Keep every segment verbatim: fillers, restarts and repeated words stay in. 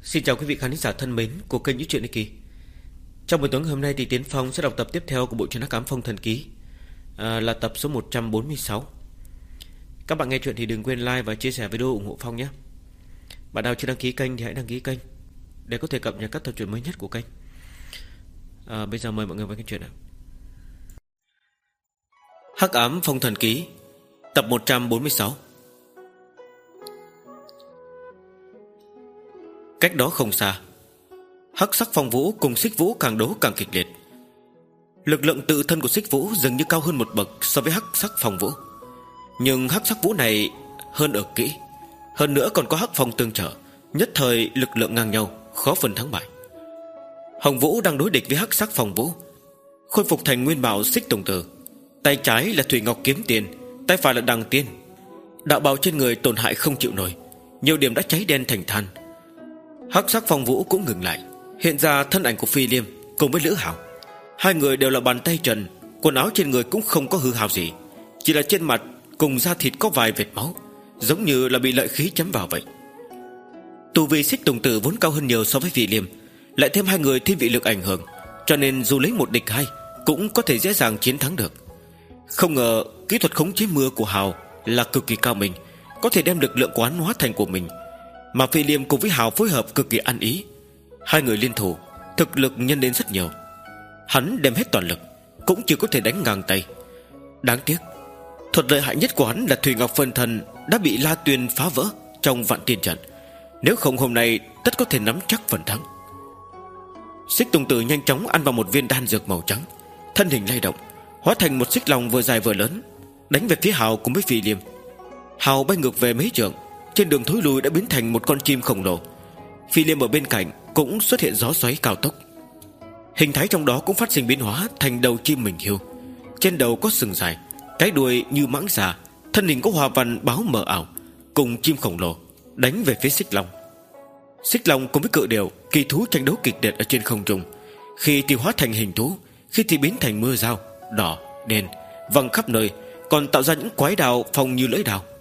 Xin chào quý vị khán giả thân mến của kênh Những Chuyện Ly Kỳ. Trong buổi tối hôm nay thì Tiến Phong sẽ đọc tập tiếp theo của bộ truyện Hắc Ám Phong Thần Ký, à, là tập số một trăm bốn mươi sáu. Các bạn nghe chuyện thì đừng quên like và chia sẻ video ủng hộ Phong nhé. Bạn nào chưa đăng ký kênh thì hãy đăng ký kênh để có thể cập nhật các tập truyện mới nhất của kênh. à, Bây giờ mời mọi người vào cái chuyện nào. Hắc Ám Phong Thần Ký, tập một trăm bốn mươi sáu. Cách đó không xa, Hắc Sắc Phong Vũ cùng Xích Vũ càng đấu càng kịch liệt. Lực lượng tự thân của Xích Vũ dường như cao hơn một bậc so với Hắc Sắc Phong Vũ, nhưng Hắc Sắc Vũ này hơn ở kỹ, hơn nữa còn có Hắc Phong tương trợ, nhất thời lực lượng ngang nhau, khó phân thắng bại. Hồng Vũ đang đối địch với Hắc Sắc Phong Vũ, khôi phục thành nguyên bảo Xích Tùng Tử. Tay trái là Thủy Ngọc Kiếm Tiền, tay phải là Đằng Tiên. Đạo bào trên người tổn hại không chịu nổi, nhiều điểm đã cháy đen thành than. Hắc Sắc Phong Vũ cũng ngừng lại, hiện ra thân ảnh của Phi Liêm cùng với Lữ Hạo. Hai người đều là bàn tay trần, quần áo trên người cũng không có hư hao gì, chỉ là trên mặt cùng da thịt có vài vệt máu, giống như là bị lợi khí chấm vào vậy. Tu vi Xích Tùng Tử vốn cao hơn nhiều so với Phi Liêm, lại thêm hai người thiên vị lực ảnh hưởng, cho nên dù lấy một địch hai cũng có thể dễ dàng chiến thắng được. Không ngờ kỹ thuật khống chế mưa của Hào là cực kỳ cao minh, có thể đem lực lượng của hắn hóa thành của mình, mà Phi Liêm cùng với Hào phối hợp cực kỳ ăn ý. Hai người liên thủ, thực lực nhân lên rất nhiều. Hắn đem hết toàn lực cũng chỉ có thể đánh ngang tay. Đáng tiếc, thuật lợi hại nhất của hắn là Thủy Ngọc Phân Thân đã bị La Tuyên phá vỡ trong Vạn Tiên Trận, nếu không hôm nay tất có thể nắm chắc phần thắng. Xích Tùng Tử nhanh chóng ăn vào một viên đan dược màu trắng, thân hình lay động, hóa thành một xích long vừa dài vừa lớn, đánh về phía Hào cùng với Phi Liêm. Hào bay ngược về mấy trượng, trên đường thối lui đã biến thành một con chim khổng lồ. Phi Liêm ở bên cạnh cũng xuất hiện gió xoáy cao tốc, hình thái trong đó cũng phát sinh biến hóa thành đầu chim mình hiêu. Trên đầu có sừng dài, cái đuôi như mãng xà, thân hình có hoa văn báo mờ ảo, cùng chim khổng lồ đánh về phía xích long. Xích long cùng với cự điểu, kỳ thú tranh đấu kịch liệt ở trên không trung, khi thì hóa thành hình thú, khi thì biến thành mưa dao đỏ đen văng khắp nơi, còn tạo ra những quái đào phong như lưỡi đào.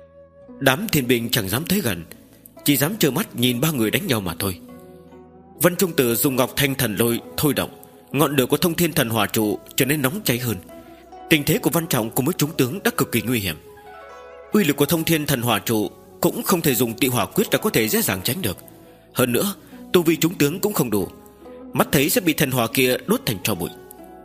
Đám thiên binh chẳng dám tới gần, chỉ dám trơ mắt nhìn ba người đánh nhau mà thôi. Vân Trung Tử dùng Ngọc Thanh Thần Lôi thôi động, ngọn lửa của Thông Thiên Thần Hỏa trụ trở nên nóng cháy hơn. Tình thế của Văn Trọng cùng với chúng tướng đã cực kỳ nguy hiểm. Uy lực của Thông Thiên Thần Hỏa trụ cũng không thể dùng Tị Hỏa Quyết là có thể dễ dàng tránh được. Hơn nữa, tu vi chúng tướng cũng không đủ, mắt thấy sẽ bị thần hỏa kia đốt thành tro bụi.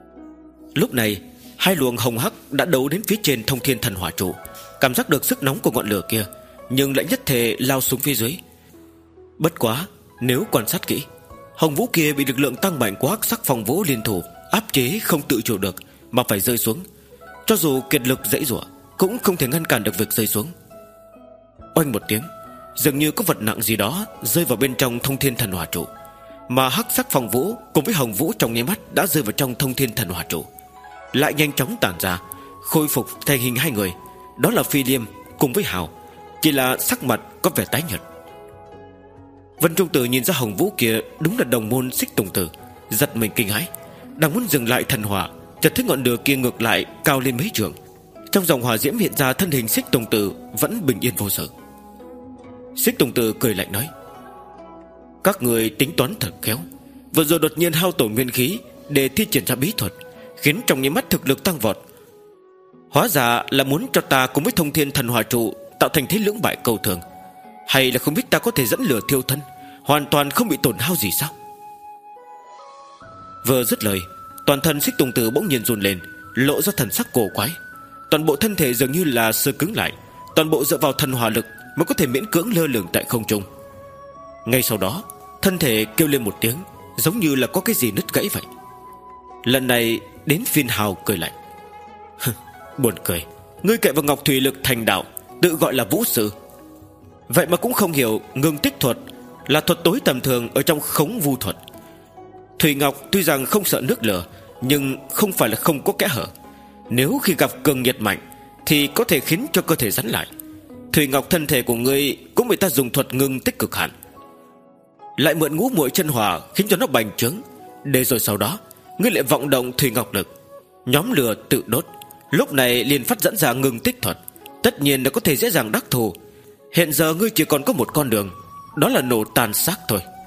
Lúc này, hai luồng hồng hắc đã đấu đến phía trên Thông Thiên Thần Hỏa trụ, cảm giác được sức nóng của ngọn lửa kia, nhưng lại nhất thể lao xuống phía dưới. Bất quá, nếu quan sát kỹ, Hồng Vũ kia bị lực lượng tăng mạnh của Hắc Sắc Phong Vũ liên thủ áp chế không tự chủ được mà phải rơi xuống. Cho dù kiệt lực dãy giụa cũng không thể ngăn cản được việc rơi xuống. Oanh một tiếng, dường như có vật nặng gì đó rơi vào bên trong Thông Thiên Thần Hỏa trụ, mà Hắc Sắc Phong Vũ cùng với Hồng Vũ trong nháy mắt đã rơi vào trong Thông Thiên Thần Hỏa trụ, lại nhanh chóng tản ra, khôi phục thành hình hai người. Đó là Phi Liêm cùng với Hào, chỉ là sắc mặt có vẻ tái nhợt. Vân Trung Tử nhìn ra Hồng Vũ kia đúng là đồng môn Xích Tùng Tử, giật mình kinh hãi, đang muốn dừng lại thần hỏa, chợt thấy ngọn lửa kia ngược lại cao lên mấy trượng. Trong dòng hỏa diễm hiện ra thân hình Xích Tùng Tử vẫn bình yên vô sự. Xích Tùng Tử cười lạnh nói: các người tính toán thật khéo, vừa rồi đột nhiên hao tổn nguyên khí để thi triển ra bí thuật, khiến trong nháy mắt thực lực tăng vọt. Hóa ra là muốn cho ta cùng với Thông Thiên Thần Hỏa trụ tạo thành thế lưỡng bại câu thường, hay là không biết ta có thể dẫn lửa thiêu thân, hoàn toàn không bị tổn hao gì sao? Vừa dứt lời, toàn thân Xích Tùng Tử bỗng nhiên run lên, lộ ra thần sắc cổ quái. Toàn bộ thân thể dường như là sơ cứng lại, toàn bộ dựa vào thần hỏa lực mới có thể miễn cưỡng lơ lửng tại không trung. Ngay sau đó, thân thể kêu lên một tiếng, giống như là có cái gì nứt gãy vậy. Lần này đến phiên Hào cười lạnh: buồn cười, ngươi cậy vào Ngọc Thủy lực thành đạo, tự gọi là vũ sư, vậy mà cũng không hiểu ngưng tích thuật là thuật tối tầm thường ở trong khống vu thuật. Thủy Ngọc tuy rằng không sợ nước lửa, nhưng không phải là không có kẽ hở. Nếu khi gặp cường nhiệt mạnh thì có thể khiến cho cơ thể rắn lại. Thủy Ngọc thân thể của ngươi cũng bị ta dùng thuật ngưng tích cực hạn, lại mượn ngũ muội chân hỏa khiến cho nó bành trướng, để rồi sau đó ngươi lại vọng động Thủy Ngọc lực, nhóm lửa tự đốt, lúc này liền phát dẫn ra ngưng tích thuật, tất nhiên là có thể dễ dàng đắc thủ. Hiện giờ ngươi chỉ còn có một con đường, đó là nổ tàn xác thôi.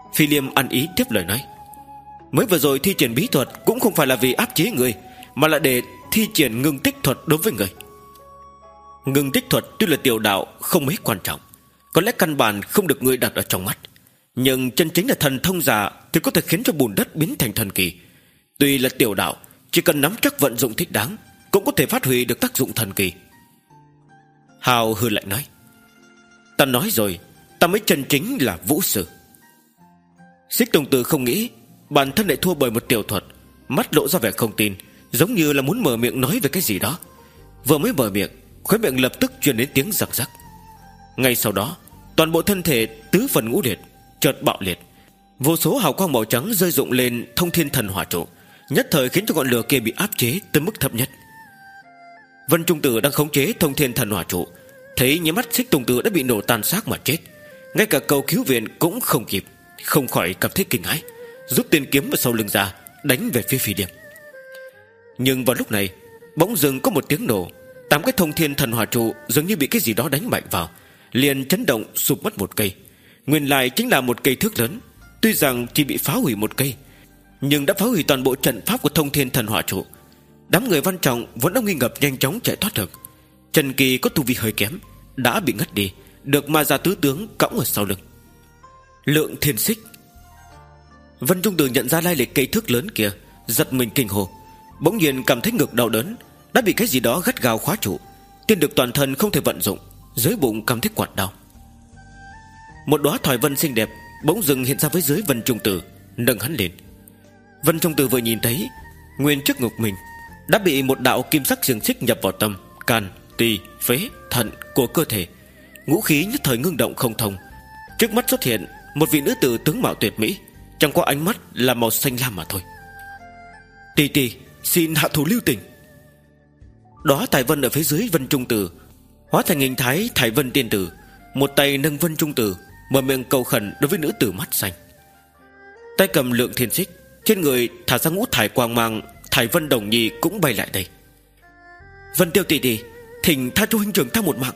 Phi Liêm ăn ý tiếp lời nói: Mới vừa rồi thi triển bí thuật cũng không phải là vì áp chế người, mà là để thi triển ngưng tích thuật đối với người. Ngưng tích thuật tuy là tiểu đạo không mấy quan trọng, có lẽ căn bản không được người đặt ở trong mắt, nhưng chân chính là thần thông giả thì có thể khiến cho bùn đất biến thành thần kỳ. Tuy là tiểu đạo, chỉ cần nắm chắc vận dụng thích đáng cũng có thể phát huy được tác dụng thần kỳ. Hào hư lạnh nói: Ta nói rồi, ta mới chân chính là vũ sư. Xích Tùng Tử không nghĩ bản thân lại thua bởi một tiểu thuật, mắt lộ ra vẻ không tin, giống như là muốn mở miệng nói về cái gì đó. Vừa mới mở miệng, khóe miệng lập tức truyền đến tiếng rắc rắc. Ngay sau đó, toàn bộ thân thể tứ phần ngũ liệt chợt bạo liệt, vô số hào quang màu trắng rơi rụng lên Thông Thiên Thần Hỏa trụ, nhất thời khiến cho ngọn lửa kia bị áp chế tới mức thấp nhất. Vân Trung Tử đang khống chế Thông Thiên Thần Hỏa trụ, thấy nháy mắt Xích Tùng Tử đã bị nổ tan xác mà chết, ngay cả cầu cứu viện cũng không kịp, không khỏi cảm thấy kinh hãi, rút tiên kiếm ở sau lưng ra đánh về phía Phi Liêm. Nhưng vào lúc này, bỗng dưng có một tiếng nổ, tám cái Thông Thiên Thần Hỏa trụ dường như bị cái gì đó đánh mạnh vào, liền chấn động sụp mất một cây. Nguyên lai chính là một cây thước lớn, tuy rằng chỉ bị phá hủy một cây, nhưng đã phá hủy toàn bộ trận pháp của Thông Thiên Thần Hỏa trụ. Đám người Văn Trọng vẫn đang nghi ngập nhanh chóng chạy thoát được. Trần Kỳ có tu vi hơi kém, đã bị ngất đi, được Ma Gia tứ tướng cõng ở sau lưng. Lượng Thiên Xích. Vân Trung Tử nhận ra lai lịch cây thước lớn kia, giật mình kinh hồ, bỗng nhiên cảm thấy ngực đau đớn, đã bị cái gì đó gắt gao khóa trụ, tiên được toàn thân không thể vận dụng, dưới bụng cảm thấy quặn đau. Một đóa thoại vân xinh đẹp bỗng dưng hiện ra với dưới Vân Trung Tử, nâng hắn lên. Vân Trung Tử vừa nhìn thấy, nguyên trước ngực mình đã bị một đạo kim sắc xiềng xích nhập vào tâm, can, tỳ, phế, thận của cơ thể, ngũ khí nhất thời ngưng động không thông. Trước mắt xuất hiện một vị nữ tử tướng mạo tuyệt mỹ, chẳng qua ánh mắt là màu xanh lam mà thôi. Tỷ tỷ, xin hạ thủ lưu tình. Đó Thải Vân ở phía dưới Vân Trung Tử hóa thành hình thái Thải Vân tiên tử, một tay nâng Vân Trung Tử, mở miệng cầu khẩn đối với nữ tử mắt xanh. Tay cầm Lượng Thiên Xích, trên người thả ra ngũ thải quang mang. Thải Vân Đồng Nhi cũng bay lại đây. Vân Tiêu tỷ tỷ, thỉnh tha cho huynh trưởng ta một mạng.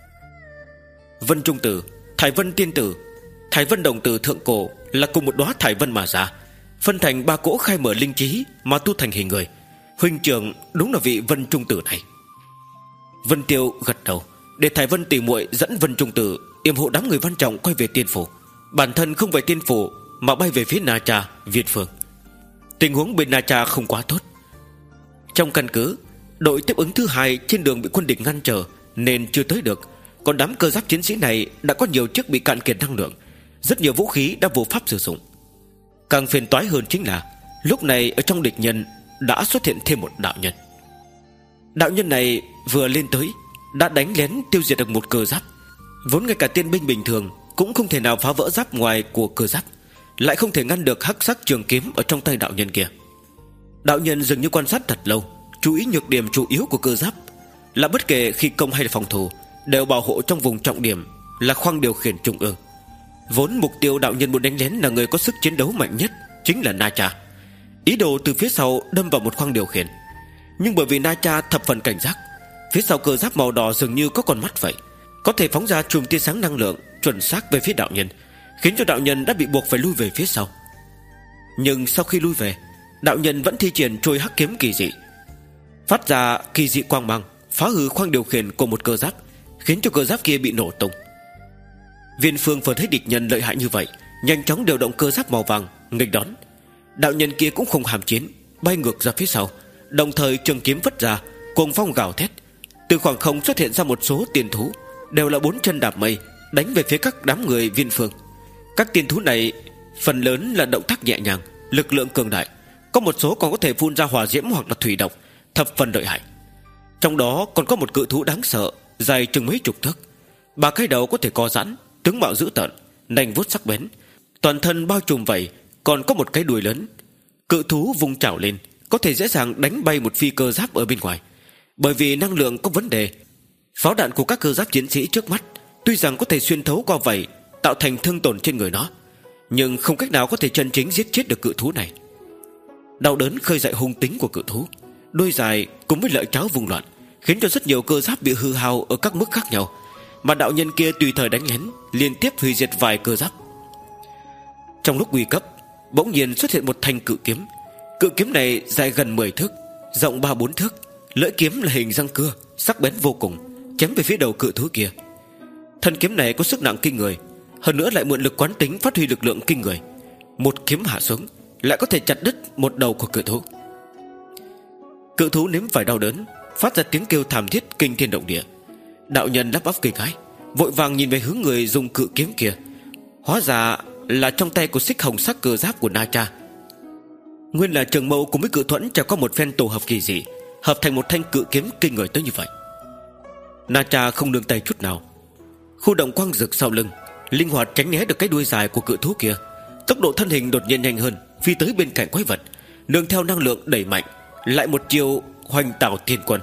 Vân Trung Tử, Thải Vân tiên tử, Thải Vân Đồng Tử thượng cổ là cùng một đóa Thải Vân mà ra, phân thành ba cỗ khai mở linh trí mà tu thành hình người. Huynh trưởng đúng là vị Vân Trung Tử này. Vân Tiêu gật đầu, để Thải Vân tỷ muội dẫn Vân Trung Tử yểm hộ đám người Văn Trọng quay về tiên phủ, bản thân không về tiên phủ mà bay về phía Na Tra, Việt Phương. Tình huống bên Na Tra không quá tốt. Trong căn cứ, đội tiếp ứng thứ hai trên đường bị quân địch ngăn trở nên chưa tới được, còn đám cơ giáp chiến sĩ này đã có nhiều chiếc bị cạn kiệt năng lượng, rất nhiều vũ khí đã vô pháp sử dụng. Càng phiền toái hơn chính là lúc này ở trong địch nhân đã xuất hiện thêm một đạo nhân. Đạo nhân này vừa lên tới đã đánh lén tiêu diệt được một cơ giáp, vốn ngay cả tiên binh bình thường cũng không thể nào phá vỡ giáp ngoài của cơ giáp, lại không thể ngăn được hắc sắc trường kiếm ở trong tay đạo nhân kia. Đạo nhân dường như quan sát thật lâu, chú ý nhược điểm chủ yếu của cơ giáp, là bất kể khi công hay là phòng thủ đều bảo hộ trong vùng trọng điểm là khoang điều khiển trung ương. Vốn mục tiêu đạo nhân muốn đánh lén là người có sức chiến đấu mạnh nhất, chính là Na Tra. Ý đồ từ phía sau đâm vào một khoang điều khiển, nhưng bởi vì Na Tra thập phần cảnh giác, phía sau cơ giáp màu đỏ dường như có con mắt vậy, có thể phóng ra chùm tia sáng năng lượng chuẩn xác về phía đạo nhân, khiến cho đạo nhân đã bị buộc phải lui về phía sau. Nhưng sau khi lui về, đạo nhân vẫn thi triển trôi hắc kiếm kỳ dị, phát ra kỳ dị quang mang, phá hư khoang điều khiển của một cơ giáp, khiến cho cơ giáp kia bị nổ tung. Viên Phương vừa thấy địch nhân lợi hại như vậy, nhanh chóng điều động cơ giáp màu vàng nghênh đón. Đạo nhân kia cũng không hàm chiến, bay ngược ra phía sau, đồng thời trường kiếm vất ra, cuồng phong gào thét. Từ khoảng không xuất hiện ra một số tiên thú, đều là bốn chân đạp mây, đánh về phía các đám người Viên Phương. Các tiên thú này phần lớn là động tác nhẹ nhàng, lực lượng cường đại, có một số còn có thể phun ra hỏa diễm hoặc là thủy độc, thập phần lợi hại. Trong đó còn có một cự thú đáng sợ, dài chừng mấy chục thước, ba cái đầu có thể co giãn, tướng mạo dữ tợn, nanh vuốt sắc bén, toàn thân bao trùm vậy, còn có một cái đuôi lớn. Cự thú vung chảo lên, có thể dễ dàng đánh bay một phi cơ giáp ở bên ngoài. Bởi vì năng lượng có vấn đề, pháo đạn của các cơ giáp chiến sĩ trước mắt tuy rằng có thể xuyên thấu qua vảy, tạo thành thương tổn trên người nó, nhưng không cách nào có thể chân chính giết chết được cự thú này. Đau đớn khơi dậy hung tính của cự thú, đôi dài cùng với lợi cháo vùng loạn, khiến cho rất nhiều cơ giáp bị hư hao ở các mức khác nhau, mà đạo nhân kia tùy thời đánh lén, liên tiếp hủy diệt vài cơ giáp. Trong lúc nguy cấp, bỗng nhiên xuất hiện một thanh cự kiếm. Cự kiếm này dài gần mười thước, rộng ba bốn thước. Lưỡi kiếm là hình răng cưa, sắc bén vô cùng, chém về phía đầu cự thú kia. Thân kiếm này có sức nặng kinh người, hơn nữa lại mượn lực quán tính phát huy lực lượng kinh người. Một kiếm hạ xuống lại có thể chặt đứt một đầu của cự thú. Cự thú nếm phải đau đớn, phát ra tiếng kêu thảm thiết kinh thiên động địa. Đạo nhân lắp bắp kinh hãi, vội vàng nhìn về hướng người dùng cự kiếm kia. Hóa ra là trong tay của xích hồng sắc cơ giáp của Na Cha. Nguyên là Trường Mâu cùng với Cự Thuẫn trải qua một phen tổ hợp kỳ dị, hợp thành một thanh cự kiếm kinh người tới như vậy. Na Cha không nương tay chút nào, khu động quang dực sau lưng, linh hoạt tránh né được cái đuôi dài của cự thú kia. Tốc độ thân hình đột nhiên nhanh hơn, phi tới bên cạnh quái vật, nương theo năng lượng đẩy mạnh, lại một chiều hoành tảo thiên quân.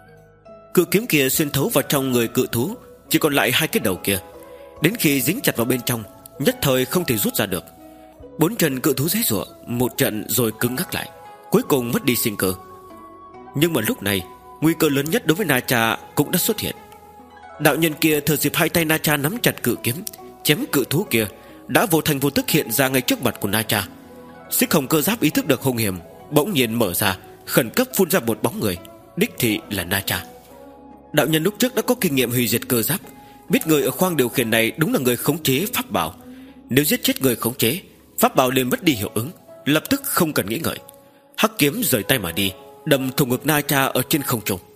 Cự kiếm kia xuyên thấu vào trong người cự thú, chỉ còn lại hai cái đầu kia. Đến khi dính chặt vào bên trong, nhất thời không thể rút ra được. Bốn chân cự thú giãy giụa một trận rồi cứng ngắc lại, cuối cùng mất đi sinh cơ. Nhưng mà lúc này, nguy cơ lớn nhất đối với Na Cha cũng đã xuất hiện. Đạo nhân kia thừa dịp hai tay Na Cha nắm chặt cự kiếm, chém cự thú kia, đã vô thành vô tức hiện ra ngay trước mặt của Na Cha. Xích hồng cơ giáp ý thức được hung hiểm, bỗng nhiên mở ra, khẩn cấp phun ra một bóng người, đích thị là Na Cha. Đạo nhân lúc trước đã có kinh nghiệm hủy diệt cơ giáp, biết người ở khoang điều khiển này đúng là người khống chế pháp bảo. Nếu giết chết người khống chế, pháp bảo liền mất đi hiệu ứng, lập tức không cần nghĩ ngợi, hắc kiếm rời tay mà đi, đâm thủng ngực Na Cha ở trên không trung.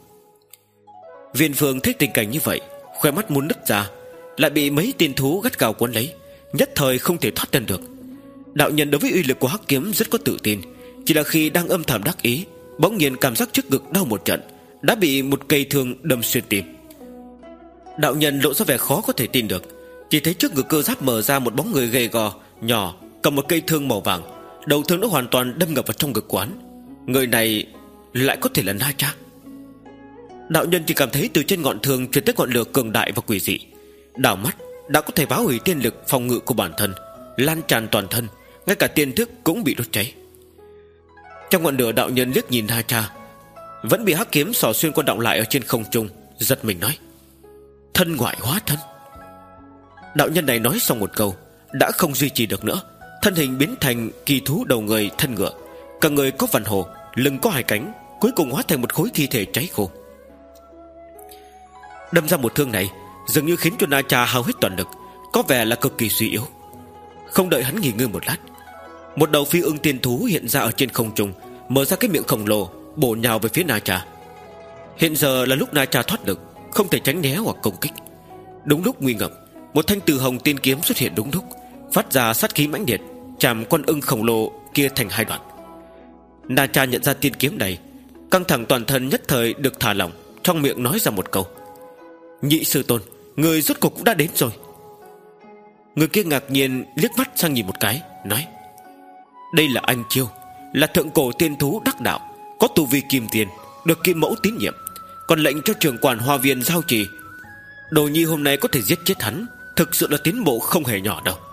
Viên Phương thấy tình cảnh như vậy, khóe mắt muốn nứt ra, lại bị mấy tiên thú gắt gao cuốn lấy, nhất thời không thể thoát thân được. Đạo nhân đối với uy lực của hắc kiếm rất có tự tin, chỉ là khi đang âm thầm đắc ý, bỗng nhiên cảm giác trước ngực đau một trận, đã bị một cây thương đâm xuyên tim. Đạo nhân lộ ra vẻ khó có thể tin được, chỉ thấy trước ngực cơ giáp mở ra một bóng người gầy gò, nhỏ, cầm một cây thương màu vàng, đầu thương đã hoàn toàn đâm ngập vào trong ngực quán. Người này lại có thể là Na Cha. Đạo nhân chỉ cảm thấy từ trên ngọn thương truyền tới ngọn lửa cường đại và quỷ dị, đảo mắt đã có thể phá hủy tiên lực phòng ngự của bản thân, lan tràn toàn thân, ngay cả tiên thức cũng bị đốt cháy. Trong ngọn lửa, đạo nhân liếc nhìn Na Cha, vẫn bị hắc kiếm xỏ xuyên qua động lại ở trên không trung, giật mình nói: thân ngoại hóa thân. Đạo nhân này nói xong một câu, đã không duy trì được nữa, thân hình biến thành kỳ thú đầu người thân ngựa, cả người có vằn hồ, lưng có hai cánh, cuối cùng hóa thành một khối thi thể cháy khô. Đâm ra một thương này dường như khiến cho Na Cha hao hết toàn lực, có vẻ là cực kỳ suy yếu. Không đợi hắn nghỉ ngơi một lát, một đầu phi ưng tiên thú hiện ra ở trên không trung, mở ra cái miệng khổng lồ, bổ nhào về phía Na Cha. Hiện giờ là lúc Na Cha thoát lực, không thể tránh né hoặc công kích. Đúng lúc nguy ngập, một thanh từ hồng tiên kiếm xuất hiện đúng lúc, phát ra sát khí mãnh liệt, chạm con ưng khổng lồ kia thành hai đoạn. Na Cha nhận ra tiên kiếm này, căng thẳng toàn thân nhất thời được thả lỏng, trong miệng nói ra một câu: nhị sư tôn, người rốt cuộc cũng đã đến rồi. Người kia ngạc nhiên liếc mắt sang nhìn một cái, nói: đây là anh Chiêu, là thượng cổ tiên thú đắc đạo, có tu vi kim tiền, được kim mẫu tín nhiệm, còn lệnh cho trưởng quản hoa viên giao trì. Đồ nhi hôm nay có thể giết chết hắn, thực sự là tiến bộ không hề nhỏ đâu.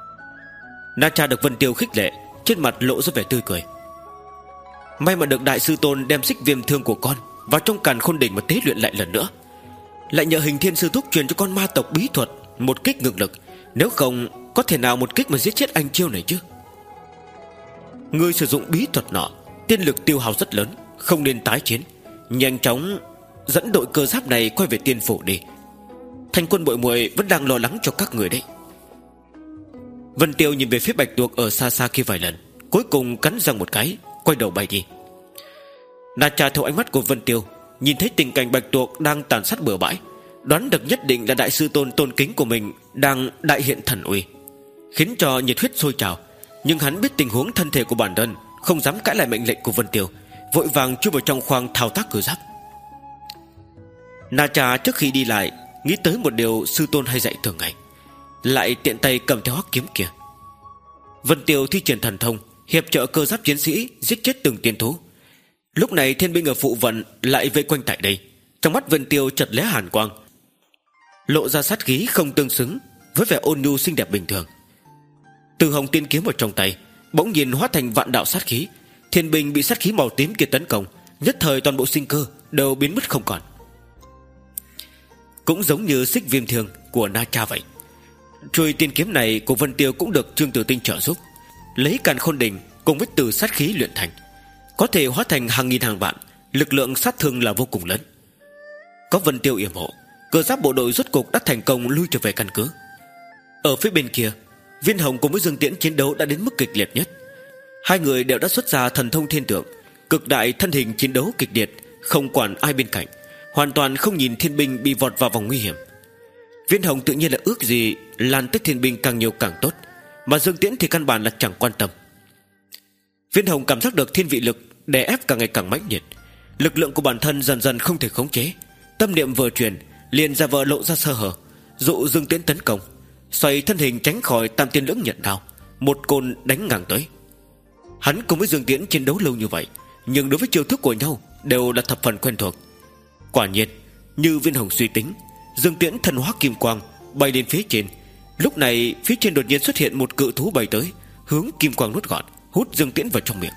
Na Cha được Vân Tiêu khích lệ, trên mặt lộ ra vẻ tươi cười. May mà được đại sư tôn đem xích viêm thương của con vào trong càn khôn đỉnh mà tế luyện lại lần nữa, lại nhờ Hình Thiên sư thúc truyền cho con ma tộc bí thuật một kích ngược lực, nếu không có thể nào một kích mà giết chết anh Chiêu này chứ. Ngươi sử dụng bí thuật nọ, tiên lực tiêu hao rất lớn, không nên tái chiến, nhanh chóng dẫn đội cơ giáp này quay về tiên phủ đi. Thành quân bội muội vẫn đang lo lắng cho các người đấy. Vân Tiêu nhìn về phía Bạch Tuộc ở xa xa kia vài lần, cuối cùng cắn răng một cái, quay đầu bay đi. Na Cha theo ánh mắt của Vân Tiêu, nhìn thấy tình cảnh Bạch Tuộc đang tàn sát bừa bãi, đoán được nhất định là đại sư tôn tôn kính của mình đang đại hiện thần uy, khiến cho nhiệt huyết sôi trào. Nhưng hắn biết tình huống thân thể của bản thân, không dám cãi lại mệnh lệnh của Vân Tiêu, vội vàng chui vào trong khoang thao tác cơ giáp. Na Cha trước khi đi lại nghĩ tới một điều sư tôn hay dạy thường ngày, lại tiện tay cầm theo hắc kiếm kia. Vân Tiêu thi triển thần thông, hiệp trợ cơ giáp chiến sĩ giết chết từng tiên thú. Lúc này thiên binh ở phụ vận lại vây quanh tại đây, trong mắt Vân Tiêu chợt lóe hàn quang, lộ ra sát khí không tương xứng với vẻ ôn nhu xinh đẹp bình thường. Từ hồng tiên kiếm ở trong tay bỗng nhiên hóa thành vạn đạo sát khí, thiên binh bị sát khí màu tím kia tấn công, nhất thời toàn bộ sinh cơ đều biến mất không còn. Cũng giống như xích viêm thương của Na Cha vậy, Chuôi tiên kiếm này của Vân Tiêu cũng được Trương Tử Tinh trợ giúp, lấy càn khôn đỉnh cùng với từ sát khí luyện thành, có thể hóa thành hàng nghìn hàng vạn, lực lượng sát thương là vô cùng lớn. Có Vân Tiêu yểm hộ, cơ giáp bộ đội rốt cục đã thành công lui trở về căn cứ. Ở phía bên kia, Viên Hồng cùng với Dương Tiễn chiến đấu đã đến mức kịch liệt nhất. Hai người đều đã xuất ra thần thông thiên tượng, cực đại thân hình chiến đấu kịch liệt, không quản ai bên cạnh, hoàn toàn không nhìn thiên binh bị vọt vào vòng nguy hiểm. Viên Hồng tự nhiên là ước gì lan tích thiên binh càng nhiều càng tốt, mà Dương Tiễn thì căn bản là chẳng quan tâm. Viên Hồng cảm giác được thiên vị lực đè ép càng ngày càng mãnh liệt, lực lượng của bản thân dần dần không thể khống chế. Tâm niệm vừa truyền, liền ra vờ lộ ra sơ hở, dụ Dương Tiễn tấn công, xoay thân hình tránh khỏi Tam Tiên Lưỡng Nhận Đao, một côn đánh ngang tới. Hắn cùng với Dương Tiễn chiến đấu lâu như vậy, nhưng đối với chiêu thức của nhau đều là thập phần quen thuộc. Quả nhiên, như Viên Hồng suy tính, Dương Tiễn thần hóa kim quang bay lên phía trên. Lúc này phía trên đột nhiên xuất hiện một cự thú bay tới, hướng kim quang nuốt gọn, hút Dương Tiễn vào trong miệng.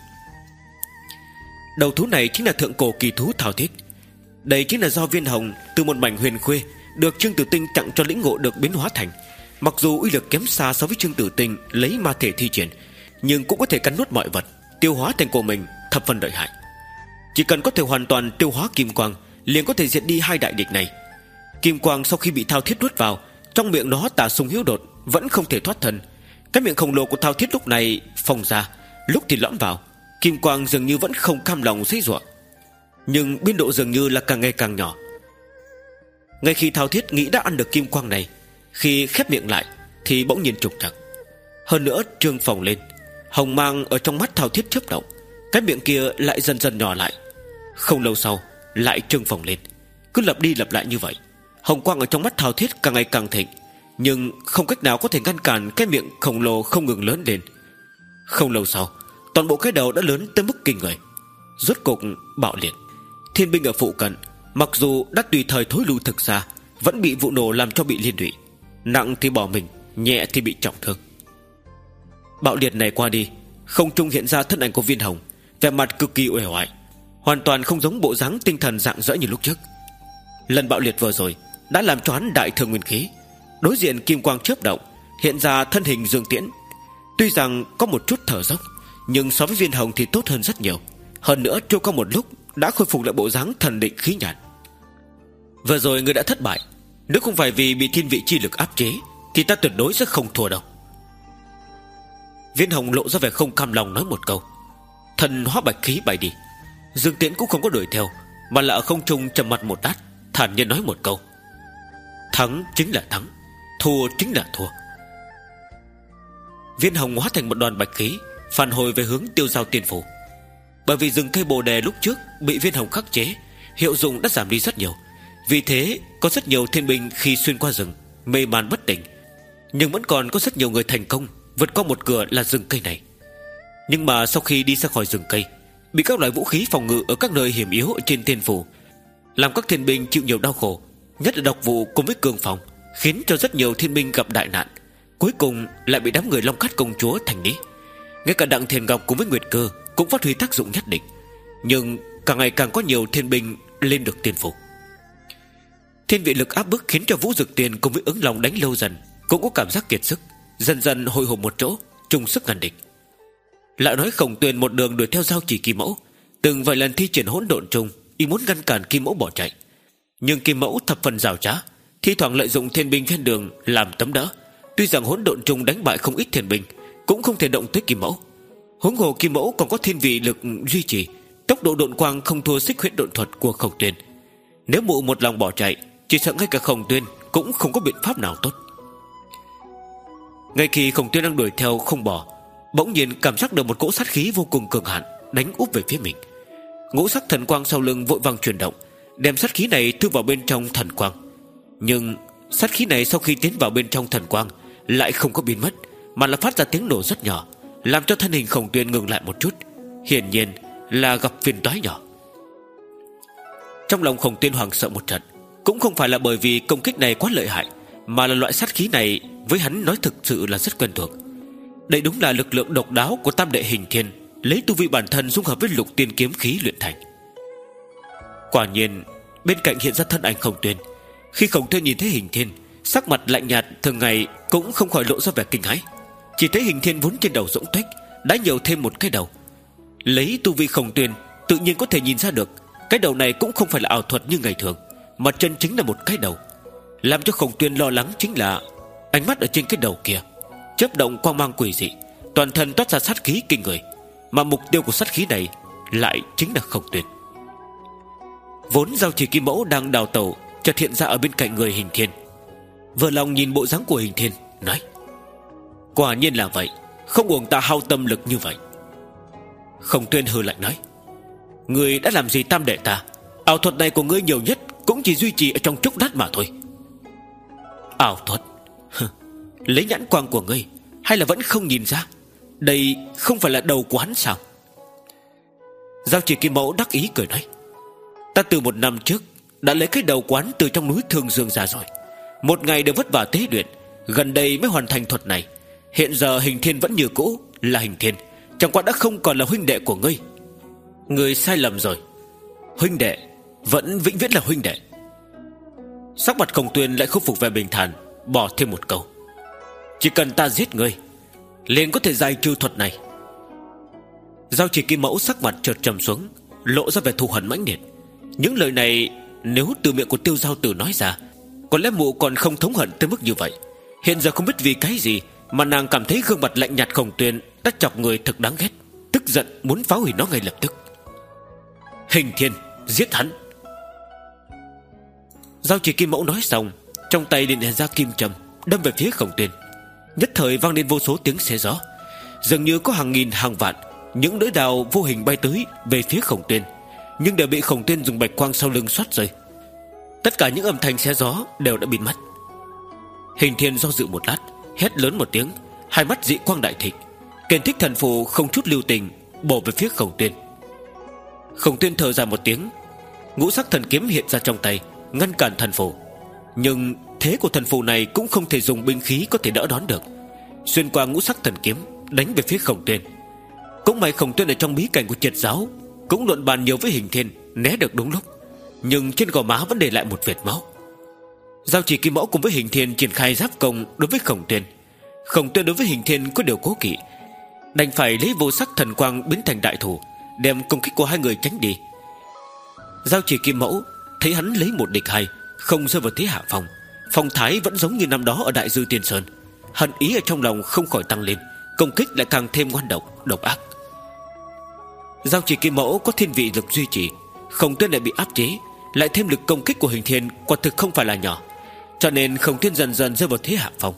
Đầu thú này chính là thượng cổ kỳ thú Thao Thiết. Đây chính là do Viên Hồng từ một mảnh huyền khuê được Trương Tử Tinh tặng cho lĩnh ngộ được biến hóa thành. Mặc dù uy lực kém xa so với Trương Tử Tinh lấy ma thể thi triển, nhưng cũng có thể cắn nuốt mọi vật, tiêu hóa thành của mình, thập phần lợi hại. Chỉ cần có thể hoàn toàn tiêu hóa kim quang, liền có thể diệt đi hai đại địch này. Kim quang sau khi bị Thao Thiết nuốt vào, trong miệng nó tà sung hiếu đột, vẫn không thể thoát thân. Cái miệng khổng lồ của Thao Thiết lúc này phồng ra, lúc thì lõm vào. Kim quang dường như vẫn không cam lòng giãy giụa, nhưng biên độ dường như là càng ngày càng nhỏ. Ngay khi Thao Thiết nghĩ đã ăn được kim quang này, khi khép miệng lại thì bỗng nhiên trục trặc. Hơn nữa trương phồng lên, hồng mang ở trong mắt Thao Thiết chớp động, cái miệng kia lại dần dần nhỏ lại. Không lâu sau lại trương phồng lên, cứ lặp đi lặp lại như vậy. Hồng quang ở trong mắt Thao Thiết càng ngày càng thịnh, nhưng không cách nào có thể ngăn cản cái miệng khổng lồ không ngừng lớn lên. Không lâu sau, toàn bộ cái đầu đã lớn tới mức kinh người, rốt cục bạo liệt. Thiên binh ở phụ cận mặc dù đã tùy thời thối lui thực ra, vẫn bị vụ nổ làm cho bị liên lụy, nặng thì bỏ mình, nhẹ thì bị trọng thương. Bạo liệt này qua đi, không trung hiện ra thân ảnh của Viên Hồng, vẻ mặt cực kỳ uể oải, hoàn toàn không giống bộ dáng tinh thần rạng rỡ như lúc trước. Lần bạo liệt vừa rồi đã làm cho hắn đại thương nguyên khí. Đối diện kim quang chớp động, hiện ra thân hình Dương Tiễn. Tuy rằng có một chút thở dốc, nhưng so với Viên Hồng thì tốt hơn rất nhiều. Hơn nữa trôi qua một lúc đã khôi phục lại bộ dáng thần định khí nhàn. Vừa rồi ngươi đã thất bại, nếu không phải vì bị thiên vị chi lực áp chế thì ta tuyệt đối sẽ không thua đâu. Viên Hồng lộ ra vẻ không cam lòng nói một câu, thần hóa bạch khí bay đi. Dương Tiễn cũng không có đuổi theo, mà là ở không trung trầm mặt một lát, thản nhiên nói một câu, thắng chính là thắng, thua chính là thua. Viên Hồng hóa thành một đoàn bạch khí, phản hồi về hướng Tiêu Giao Tiên Phủ. Bởi vì rừng cây bồ đề lúc trước bị Viên Hồng khắc chế, hiệu dụng đã giảm đi rất nhiều. Vì thế có rất nhiều thiên binh khi xuyên qua rừng mê man bất tỉnh, nhưng vẫn còn có rất nhiều người thành công vượt qua một cửa là rừng cây này. Nhưng mà sau khi đi ra khỏi rừng cây, bị các loại vũ khí phòng ngự ở các nơi hiểm yếu ở trên tiên phủ làm các thiên binh chịu nhiều đau khổ, nhất là độc vụ cùng với cường phòng, khiến cho rất nhiều thiên binh gặp đại nạn, cuối cùng lại bị đám người Long Cát công chúa thành lý. Ngay cả Đặng Thiền Ngọc cùng với Nguyệt Cơ cũng phát huy tác dụng nhất định, nhưng càng ngày càng có nhiều thiên binh lên được tiên phủ. Thiên vị lực áp bức khiến cho Vũ Dực Tiền cùng với Ứng Long đánh lâu dần cũng có cảm giác kiệt sức, dần dần hội họp một chỗ, chung sức ngăn địch. Lại nói Khổng Tuyền một đường đuổi theo Giao Chỉ Kim Mẫu, từng vài lần thi triển hỗn độn trùng, ý muốn ngăn cản Kim Mẫu bỏ chạy. Nhưng Kim Mẫu thập phần giàu trá, thi thoảng lợi dụng thiên binh ven đường làm tấm đỡ. Tuy rằng hỗn độn trùng đánh bại không ít thiên binh, cũng không thể động tới Kim Mẫu. Huống hồ Kim Mẫu còn có thiên vị lực duy trì, tốc độ độn quang không thua xích huyễn độn thuật của Khổng Tuyền. Nếu mụ một lòng bỏ chạy, chỉ sợ ngay cả Khổng Tuyền cũng không có biện pháp nào tốt. Ngay khi Khổng Tuyền đang đuổi theo không bỏ, bỗng nhiên cảm giác được một cỗ sát khí vô cùng cường hạn đánh úp về phía mình. Ngũ sắc thần quang sau lưng vội vàng chuyển động, đem sát khí này thu vào bên trong thần quang. Nhưng sát khí này sau khi tiến vào bên trong thần quang lại không có biến mất, mà là phát ra tiếng nổ rất nhỏ, làm cho thân hình Khổng Tuyền ngừng lại một chút, hiển nhiên là gặp phiền toái nhỏ. Trong lòng Khổng Tuyền hoảng sợ một trận, cũng không phải là bởi vì công kích này quá lợi hại, mà là loại sát khí này với hắn nói thực sự là rất quen thuộc. Đây đúng là lực lượng độc đáo của Tam Đệ Hình Thiên, lấy tu vi bản thân dung hợp với Lục Tiên kiếm khí luyện thành. Quả nhiên bên cạnh hiện ra thân ảnh Khổng Tuyền. Khi Khổng Tuyền nhìn thấy Hình Thiên, sắc mặt lạnh nhạt thường ngày cũng không khỏi lộ ra vẻ kinh hãi. Chỉ thấy Hình Thiên vốn trên đầu rỗng tuếch đã nhiều thêm một cái đầu. Lấy tu vi Khổng Tuyên tự nhiên có thể nhìn ra được cái đầu này cũng không phải là ảo thuật như ngày thường, mà chân chính là một cái đầu. Làm cho Khổng Tuyên lo lắng chính là ánh mắt ở trên cái đầu kia chớp động quang mang quỷ dị, toàn thân toát ra sát khí kinh người, mà mục tiêu của sát khí này lại chính là Khổng Tuyên. Vốn Giao Chỉ Kim Mẫu đang đào tẩu chợt hiện ra ở bên cạnh người Hình Thiên, vừa lòng nhìn bộ dáng của Hình Thiên, nói: quả nhiên là vậy, không uổng ta hao tâm lực như vậy. Khổng Tuyên hừ lạnh nói: ngươi đã làm gì tam đệ ta? Ảo thuật này của ngươi nhiều nhất cũng chỉ duy trì ở trong chốc lát mà thôi. Ảo thuật? Lấy nhãn quang của ngươi hay là vẫn không nhìn ra đây không phải là đầu quán sao? Giao Chỉ Kim Mẫu đắc ý cười nói: ta từ một năm trước đã lấy cái đầu quán từ trong núi Thương Dương ra rồi, một ngày đều vất vả tế luyện, gần đây mới hoàn thành thuật này. Hiện giờ Hình Thiên vẫn như cũ là Hình Thiên, chẳng qua đã không còn là huynh đệ của ngươi. Ngươi sai lầm rồi, huynh đệ vẫn vĩnh viễn là huynh đệ. Sắc mặt Khổng Tuyên lại khôi phục vẻ bình thản, bỏ thêm một câu: chỉ cần ta giết ngươi liền có thể giải trừ thuật này. Giao Chỉ Kim Mẫu sắc mặt chợt trầm xuống, lộ ra vẻ thù hận mãnh liệt. Những lời này nếu từ miệng của Tiêu Giao Tử nói ra, có lẽ mụ còn không thống hận tới mức như vậy. Hiện giờ không biết vì cái gì mà nàng cảm thấy gương mặt lạnh nhạt Khổng Tuyên đã chọc người thật đáng ghét, tức giận muốn phá hủy nó ngay lập tức. Hình Thiên, giết hắn! Giao Chỉ Kim Mẫu nói xong, trong tay liền hiện ra kim châm đâm về phía Khổng Tuyên. Nhất thời vang lên vô số tiếng xé gió, dường như có hàng nghìn hàng vạn những lưỡi đao vô hình bay tới về phía Khổng Tuyên, nhưng đều bị Khổng Tuyên dùng bạch quang sau lưng xoát rơi. Tất cả những âm thanh xé gió đều đã biến mất. Hình Thiên do dự một lát, hét lớn một tiếng, hai mắt dị quang đại thịnh, Kền Thích Thần Phù không chút lưu tình bổ về phía Khổng Tuyên. Khổng Tuyên thở ra một tiếng, ngũ sắc thần kiếm hiện ra trong tay ngăn cản thần phù, nhưng thế của thần phù này cũng không thể dùng binh khí có thể đỡ đón được, xuyên qua ngũ sắc thần kiếm đánh về phía Khổng Tuyên. Cũng may Khổng Tuyên ở trong bí cảnh của Triệt Giáo cũng luận bàn nhiều với Hình Thiên, né được đúng lúc, nhưng trên gò má vẫn để lại một vệt máu. Giao Chỉ Kim Mẫu cùng với Hình Thiên triển khai giáp công đối với Khổng Tuyên. Khổng Tuyên đối với Hình Thiên có điều cố kỵ, đành phải lấy vô sắc thần quang biến thành đại thủ, đem công kích của hai người tránh đi. Giao Chỉ Kim Mẫu thấy hắn lấy một địch hai, không rơi vào thế hạ phong, phong thái vẫn giống như năm đó ở Đại Dư Tiên Sơn. Hận ý ở trong lòng không khỏi tăng lên, công kích lại càng thêm ngoan độc, độc ác. Giao Chỉ Kim Mẫu có thiên vị lực duy trì, Khổng Tuyên lại bị áp chế, lại thêm lực công kích của Hình Thiên quả thực không phải là nhỏ, cho nên Khổng Tuyên dần dần rơi vào thế hạ phong.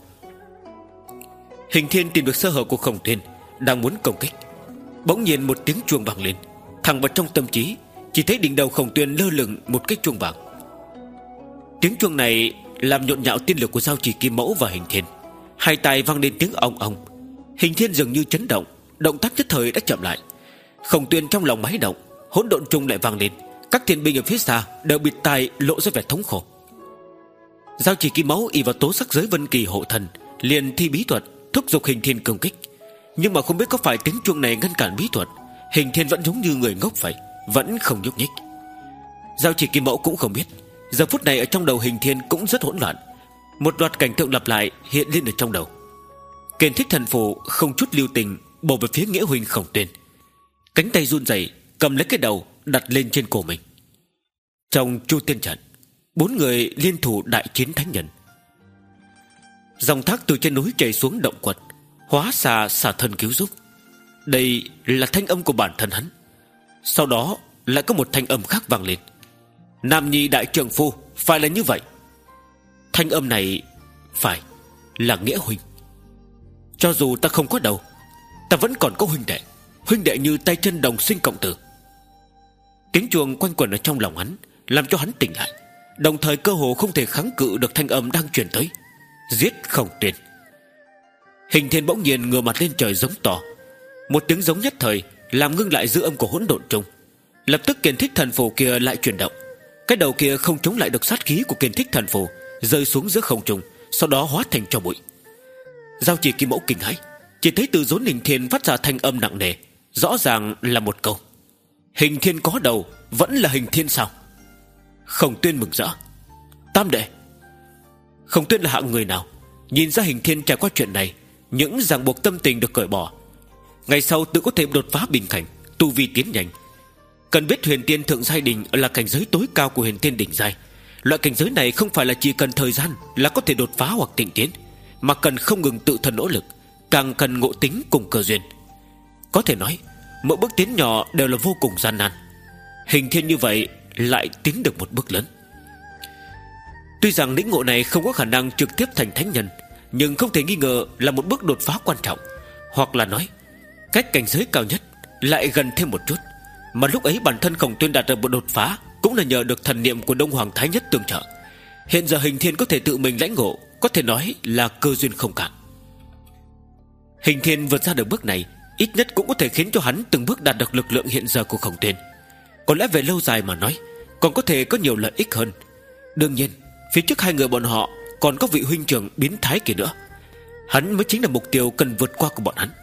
Hình Thiên tìm được sơ hở của Khổng Tuyên, đang muốn công kích, bỗng nhiên một tiếng chuông vang lên, thẳng vào trong tâm trí. Chỉ thấy đỉnh đầu Khổng Tuyên lơ lửng một cái chuông vàng. Tiếng chuông này làm nhộn nhạo tiên lực của Giao Chỉ Kim Mẫu và Hình Thiên. Hai tai vang lên tiếng ong ong. Hình Thiên dường như chấn động, động tác nhất thời đã chậm lại. Khổng Tuyên trong lòng máy động, hỗn độn trung lại vang lên, các thiên binh ở phía xa đều bịt tai, lộ ra vẻ thống khổ. Giao Chỉ Kim Mẫu ỷ vào tố sắc giới vân kỳ hộ thần, liền thi bí thuật thúc giục Hình Thiên công kích. Nhưng mà không biết có phải tiếng chuông này ngăn cản bí thuật, Hình Thiên vẫn giống như người ngốc vậy, vẫn không nhúc nhích. Giao Chỉ Kim Mẫu cũng không biết, giờ phút này ở trong đầu Hình Thiên cũng rất hỗn loạn. Một loạt cảnh tượng lặp lại hiện lên ở trong đầu. Kền Thích Thần Phù không chút lưu tình bổ về phía nghĩa huynh Khổng Tuyên, cánh tay run rẩy cầm lấy cái đầu đặt lên trên cổ mình. Trong Chu Tiên Trận, bốn người liên thủ đại chiến thánh nhân. Dòng thác từ trên núi chảy xuống động quật, hóa xà xả thân cứu giúp. Đây là thanh âm của bản thân hắn. Sau đó lại có một thanh âm khác vang lên: Nam nhi đại trượng phu, phải là như vậy. Thanh âm này phải là nghĩa huynh. Cho dù ta không có đầu, ta vẫn còn có huynh đệ, huynh đệ như tay chân đồng sinh cộng tử. Tiếng chuông quanh quẩn ở trong lòng hắn, làm cho hắn tỉnh lại, đồng thời cơ hồ không thể kháng cự được thanh âm đang truyền tới: giết Khổng Tuyên. Hình Thiên bỗng nhiên ngửa mặt lên trời giống to. Một tiếng giống nhất thời làm ngưng lại dư âm của hỗn độn trung. Lập tức Kền Thích Thần Phù kia lại chuyển động. Cái đầu kia không chống lại được sát khí của Kền Thích Thần Phù, rơi xuống giữa không trung, sau đó hóa thành tro bụi. Giao Chỉ Kim Mẫu kinh hãi, chỉ thấy từ rốn Hình Thiên phát ra thanh âm nặng nề, rõ ràng là một câu: Hình Thiên có đầu, vẫn là Hình Thiên sao? Khổng Tuyên mừng rỡ: Tam đệ. Khổng Tuyên là hạng người nào? Nhìn ra Hình Thiên trải qua chuyện này, những ràng buộc tâm tình được cởi bỏ, ngày sau tự có thể đột phá bình cảnh, tu vi tiến nhanh. Cần biết huyền tiên thượng giai đỉnh là cảnh giới tối cao của huyền tiên đỉnh giai. Loại cảnh giới này không phải là chỉ cần thời gian là có thể đột phá hoặc tịnh tiến, mà cần không ngừng tự thân nỗ lực, càng cần ngộ tính cùng cơ duyên. Có thể nói mỗi bước tiến nhỏ đều là vô cùng gian nan. Hình Thiên như vậy lại tiến được một bước lớn. Tuy rằng lĩnh ngộ này không có khả năng trực tiếp thành thánh nhân, nhưng không thể nghi ngờ là một bước đột phá quan trọng. Hoặc là nói, cách cảnh giới cao nhất lại gần thêm một chút. Mà lúc ấy bản thân Khổng Tuyên đạt được một đột phá cũng là nhờ được thần niệm của Đông Hoàng Thái Nhất tương trợ. Hiện giờ Hình Thiên có thể tự mình lãnh ngộ, có thể nói là cơ duyên không cạn. Hình Thiên vượt ra được bước này, ít nhất cũng có thể khiến cho hắn từng bước đạt được lực lượng hiện giờ của Khổng Tuyên. Có lẽ về lâu dài mà nói, còn có thể có nhiều lợi ích hơn. Đương nhiên, phía trước hai người bọn họ còn có vị huynh trưởng biến thái kia nữa. Hắn mới chính là mục tiêu cần vượt qua của bọn hắn.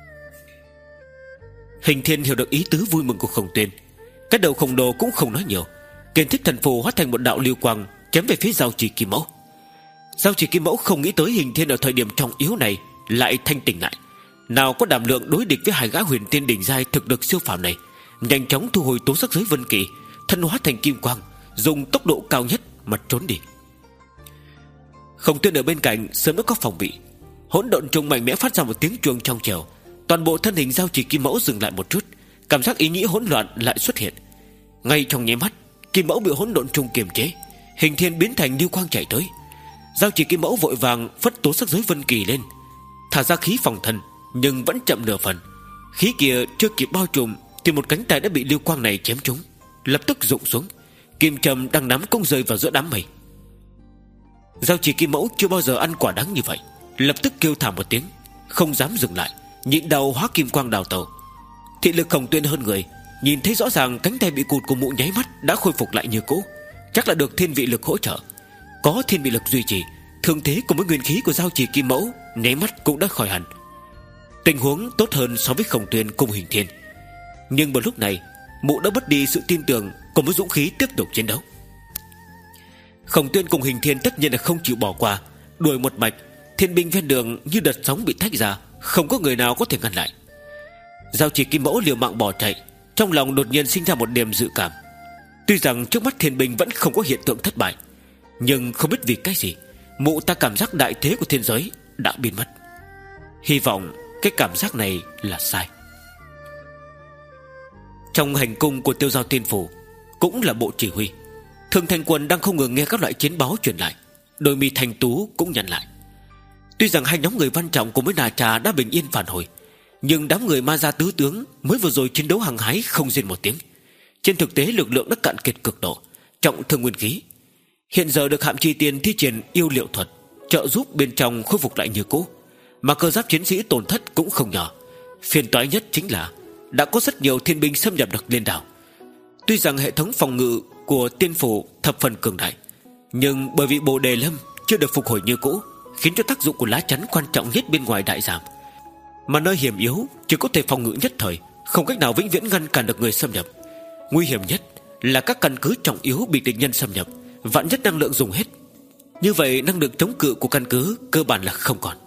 Hình Thiên hiểu được ý tứ vui mừng của Khổng Tuyên. Cái đầu khổng lồ cũng không nói nhiều, Kiền Thích Thần Phù hóa thành một đạo lưu quang chém về phía Giao Chỉ Kim Mẫu. Giao Chỉ Kim Mẫu không nghĩ tới Hình Thiên ở thời điểm trọng yếu này lại thanh tỉnh lại, nào có đảm lượng đối địch với hai gã huyền tiên đỉnh giai thực lực siêu phàm này. Nhanh chóng thu hồi tố sắc giới vân kỳ, thân hóa thành kim quang, dùng tốc độ cao nhất mà trốn đi. Khổng Tuyên ở bên cạnh sớm đã có phòng bị. Hỗn độn trùng mạnh mẽ phát ra một tiếng chuông trong trẻo, toàn bộ thân hình Giao Chỉ Kim Mẫu dừng lại một chút, cảm giác ý nghĩ hỗn loạn lại xuất hiện. Ngay trong nháy mắt, Kim Mẫu bị hỗn độn trùng kiềm chế, Hình Thiên biến thành lưu quang chạy tới. Giao Chỉ Kim Mẫu vội vàng phất tố sắc giới vân kỳ lên, thả ra khí phòng thân, nhưng vẫn chậm nửa phần. Khí kia chưa kịp bao trùm thì một cánh tay đã bị lưu quang này chém trúng, lập tức rụng xuống. Kim châm đang nắm cũng rơi vào giữa đám mây. Giao Chỉ Kim Mẫu chưa bao giờ ăn quả đắng như vậy, lập tức kêu thảm một tiếng, không dám dừng lại, nhịn đau hóa kim quang đào tẩu. Thị lực Khổng Tuyên hơn người, nhìn thấy rõ ràng cánh tay bị cụt của mụ nháy mắt đã khôi phục lại như cũ, chắc là được thiên vị lực hỗ trợ. Có thiên vị lực duy trì, thương thế cùng với nguyên khí của Giao Chỉ Kim Mẫu nháy mắt cũng đã khỏi hẳn. Tình huống tốt hơn so với Khổng Tuyên cùng Hình Thiên. Nhưng vào lúc này, mụ đã mất đi sự tin tưởng cùng với dũng khí tiếp tục chiến đấu. Khổng Tuyên cùng Hình Thiên tất nhiên là không chịu bỏ qua, đuổi một mạch. Thiên binh ven đường như đợt sóng bị tách ra, không có người nào có thể ngăn lại. Giao Chỉ Kim Mẫu liều mạng bỏ chạy, trong lòng đột nhiên sinh ra một niềm dự cảm. Tuy rằng trước mắt thiên binh vẫn không có hiện tượng thất bại, nhưng không biết vì cái gì, mụ ta cảm giác đại thế của thiên giới đã biến mất. Hy vọng cái cảm giác này là sai. Trong hành cung của Tiêu Giao Tiên Phủ, cũng là bộ chỉ huy, Thường Thành Quân đang không ngừng nghe các loại chiến báo truyền lại, đôi mi thành tú cũng nhận lại. Tuy rằng hai nhóm người Văn Trọng cùng với Nà Trà đã bình yên phản hồi, nhưng đám người Ma Gia tứ tướng mới vừa rồi chiến đấu hăng hái không rên một tiếng. Trên thực tế lực lượng đã cạn kiệt cực độ, trọng thương nguyên khí. Hiện giờ được Hạm Chi Tiên thi triển yêu liệu thuật, trợ giúp bên trong khôi phục lại như cũ, mà cơ giáp chiến sĩ tổn thất cũng không nhỏ. Phiền toái nhất chính là đã có rất nhiều thiên binh xâm nhập được Liên Đảo. Tuy rằng hệ thống phòng ngự của Tiên Phủ thập phần cường đại, nhưng bởi vì Bồ Đề Lâm chưa được phục hồi như cũ, khiến cho tác dụng của lá chắn quan trọng nhất bên ngoài đại giảm. Mà nơi hiểm yếu chỉ có thể phòng ngự nhất thời, không cách nào vĩnh viễn ngăn cản được người xâm nhập. Nguy hiểm nhất là các căn cứ trọng yếu bị địch nhân xâm nhập, vạn nhất năng lượng dùng hết, như vậy năng lực chống cự của căn cứ cơ bản là không còn.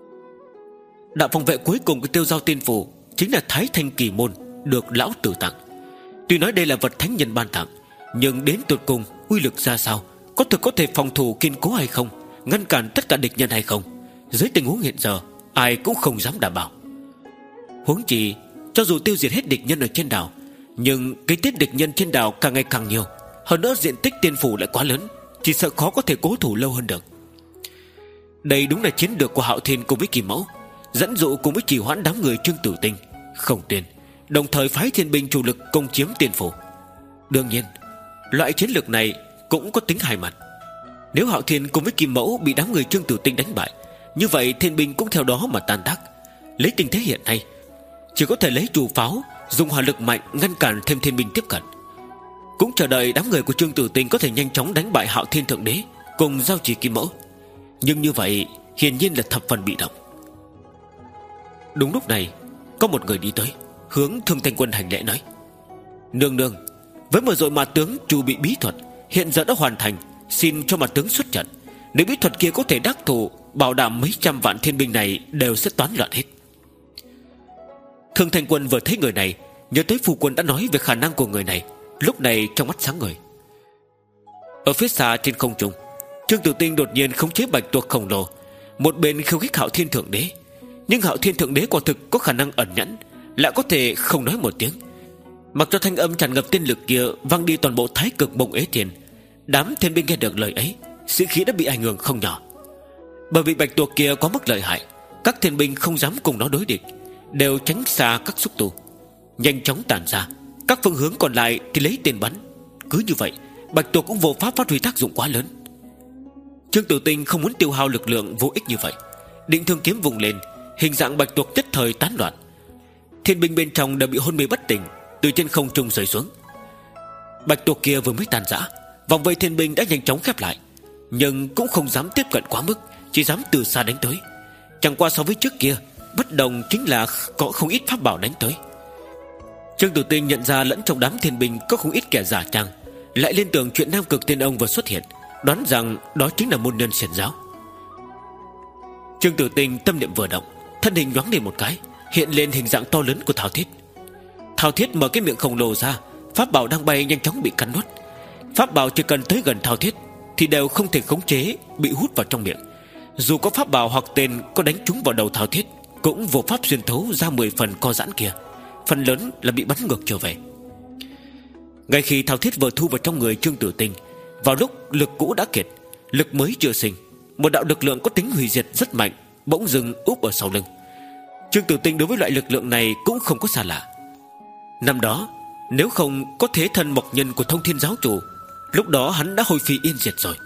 Đạo phòng vệ cuối cùng của Tiêu Giao Tiên Phủ chính là Thái Thanh Kỳ Môn, được lão tử tặng. Tuy nói đây là vật thánh nhân ban tặng, nhưng đến tột cùng uy lực ra sao, có thực có thể phòng thủ kiên cố hay không, ngăn cản tất cả địch nhân hay không, dưới tình huống hiện giờ ai cũng không dám đảm bảo. Huống chi cho dù tiêu diệt hết địch nhân ở trên đảo, nhưng cái tiết địch nhân trên đảo càng ngày càng nhiều, hơn nữa diện tích Tiên Phủ lại quá lớn, chỉ sợ khó có thể cố thủ lâu hơn được. Đây đúng là chiến lược của Hạo Thiên cùng với Kỳ Mẫu, dẫn dụ cùng với trì hoãn đám người Trương Tử Tinh, Khổng Tuyên, đồng thời phái thiên binh chủ lực công chiếm Tiên Phủ. Đương nhiên, loại chiến lược này cũng có tính hai mặt. Nếu Hạo Thiên cùng với Kim Mẫu bị đám người Trương Tử Tinh đánh bại, như vậy thiên binh cũng theo đó mà tan tác. Lấy tình thế hiện nay, chỉ có thể lấy trù pháo, dùng hỏa lực mạnh ngăn cản thêm thiên binh tiếp cận, cũng chờ đợi đám người của Trương Tử Tinh có thể nhanh chóng đánh bại Hạo Thiên Thượng Đế cùng Giao Chỉ Kim Mẫu. Nhưng như vậy hiển nhiên là thập phần bị động. Đúng lúc này, có một người đi tới, hướng Thương Thanh Quân hành lễ nói: Nương nương, với vừa rồi mà tướng chủ bị bí thuật hiện giờ đã hoàn thành, xin cho mặt tướng xuất trận. Nếu bí thuật kia có thể đắc thủ, bảo đảm mấy trăm vạn thiên binh này đều sẽ toán loạn hết. Thương Thanh Quân vừa thấy người này, nhớ tới phu quân đã nói về khả năng của người này, lúc này trong mắt sáng ngời. Ở phía xa trên không trung, Trương Tử Tinh đột nhiên khống chế bạch tuộc khổng lồ, một bên khiêu khích Hạo Thiên Thượng Đế. Nhưng Hạo Thiên Thượng Đế quả thực có khả năng ẩn nhẫn, lại có thể không nói một tiếng, mặc cho thanh âm tràn ngập tiên lực kia vang đi toàn bộ Thái Cực Mộng Ế Thiên. Đám thiên binh nghe được lời ấy, sĩ khí đã bị ảnh hưởng không nhỏ. Bởi vì bạch tuộc kia có mức lợi hại, các thiên binh không dám cùng nó đối địch, đều tránh xa các xúc tu, nhanh chóng tản ra. Các phương hướng còn lại thì lấy tên bắn. Cứ như vậy, bạch tuộc cũng vô pháp phát huy tác dụng quá lớn. Trương Tử Tinh không muốn tiêu hao lực lượng vô ích như vậy, định thương kiếm vùng lên, hình dạng bạch tuộc nhất thời tán loạn. Thiên binh bên trong đều bị hôn mê bất tỉnh, từ trên không trung rơi xuống. Bạch tuộc kia vừa mới tan rã, vòng vây thiên binh đã nhanh chóng khép lại, nhưng cũng không dám tiếp cận quá mức, chỉ dám từ xa đánh tới. Chẳng qua so với trước kia, bất đồng chính là có không ít pháp bảo đánh tới. Trương Tử Tinh nhận ra lẫn trong đám thiên binh có không ít kẻ giả trang, lại liên tưởng chuyện Nam Cực Tiên Ông vừa xuất hiện, đoán rằng đó chính là môn nhân xiển giáo. Trương Tử Tinh tâm niệm vừa động, thân hình nhoáng lên một cái, hiện lên hình dạng to lớn của Thao Thiết. Thao Thiết mở cái miệng khổng lồ ra, pháp bảo đang bay nhanh chóng bị cắn nuốt. Pháp bảo chỉ cần tới gần Thao Thiết thì đều không thể khống chế, bị hút vào trong miệng. Dù có pháp bảo hoặc tên có đánh trúng vào đầu Thao Thiết, cũng vô pháp xuyên thấu ra mười phần co giãn kia, phần lớn là bị bắn ngược trở về. Ngay khi Thao Thiết vừa thu vào trong người Trương Tử Tinh, vào lúc lực cũ đã kiệt, lực mới chưa sinh, một đạo lực lượng có tính hủy diệt rất mạnh bỗng dưng úp ở sau lưng. Trương Tử Tinh đối với loại lực lượng này cũng không có xa lạ. Năm đó nếu không có thế thân mộc nhân của Thông Thiên giáo chủ, lúc đó hắn đã hồi phi yên diệt rồi.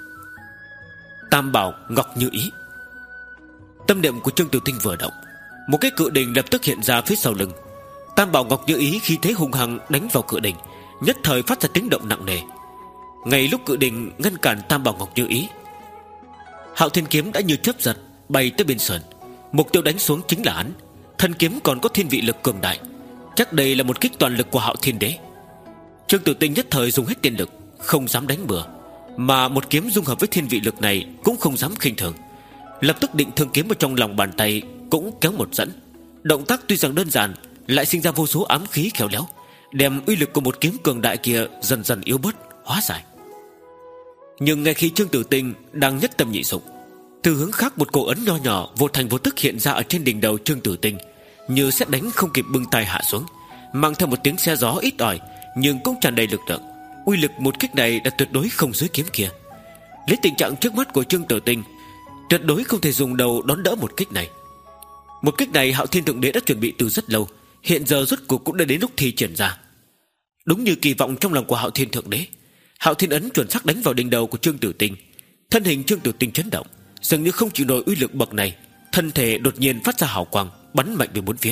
Tam bảo Ngọc Như Ý. Tâm niệm của Trương Tử Tinh vừa động, một cái cự đình lập tức hiện ra phía sau lưng. Tam bảo Ngọc Như Ý khi thế hung hăng đánh vào cự đình, nhất thời phát ra tiếng động nặng nề. Ngay lúc cự đình ngăn cản Tam bảo Ngọc Như Ý, Hạo Thiên kiếm đã như chớp giật bay tới bên sườn, mục tiêu đánh xuống chính là hắn. Thân kiếm còn có thiên vị lực cường đại, chắc đây là một kích toàn lực của Hạo Thiên Đế. Trương Tử Tinh nhất thời dùng hết tiên lực, không dám đánh bừa, mà một kiếm dung hợp với thiên vị lực này cũng không dám khinh thường. Lập tức định thương kiếm vào trong lòng bàn tay, cũng kéo một dẫn. Động tác tuy rằng đơn giản, lại sinh ra vô số ám khí khéo léo, đem uy lực của một kiếm cường đại kia dần dần yếu bớt, hóa giải. Nhưng ngay khi Trương Tử Tinh đang nhất tâm nhị dụng, từ hướng khác một cổ ấn nho nhỏ vô thành vô tức hiện ra ở trên đỉnh đầu Trương Tử Tinh, như sét đánh không kịp bưng tay hạ xuống, mang theo một tiếng xe gió ít ỏi nhưng cũng tràn đầy lực lượng. Uy lực một kích này đã tuyệt đối không dưới kiếm kia. Lấy tình trạng trước mắt của Trương Tử Tinh, tuyệt đối không thể dùng đầu đón đỡ một kích này. Một kích này Hạo Thiên Thượng Đế đã chuẩn bị từ rất lâu, hiện giờ rốt cuộc cũng đã đến lúc thi triển ra. Đúng như kỳ vọng trong lòng của Hạo Thiên Thượng Đế, Hạo Thiên ấn chuẩn xác đánh vào đỉnh đầu của Trương Tử Tinh. Thân hình Trương Tử Tinh chấn động, dường như không chịu nổi uy lực bậc này, thân thể đột nhiên phát ra hào quang, bắn mạnh về bốn phía.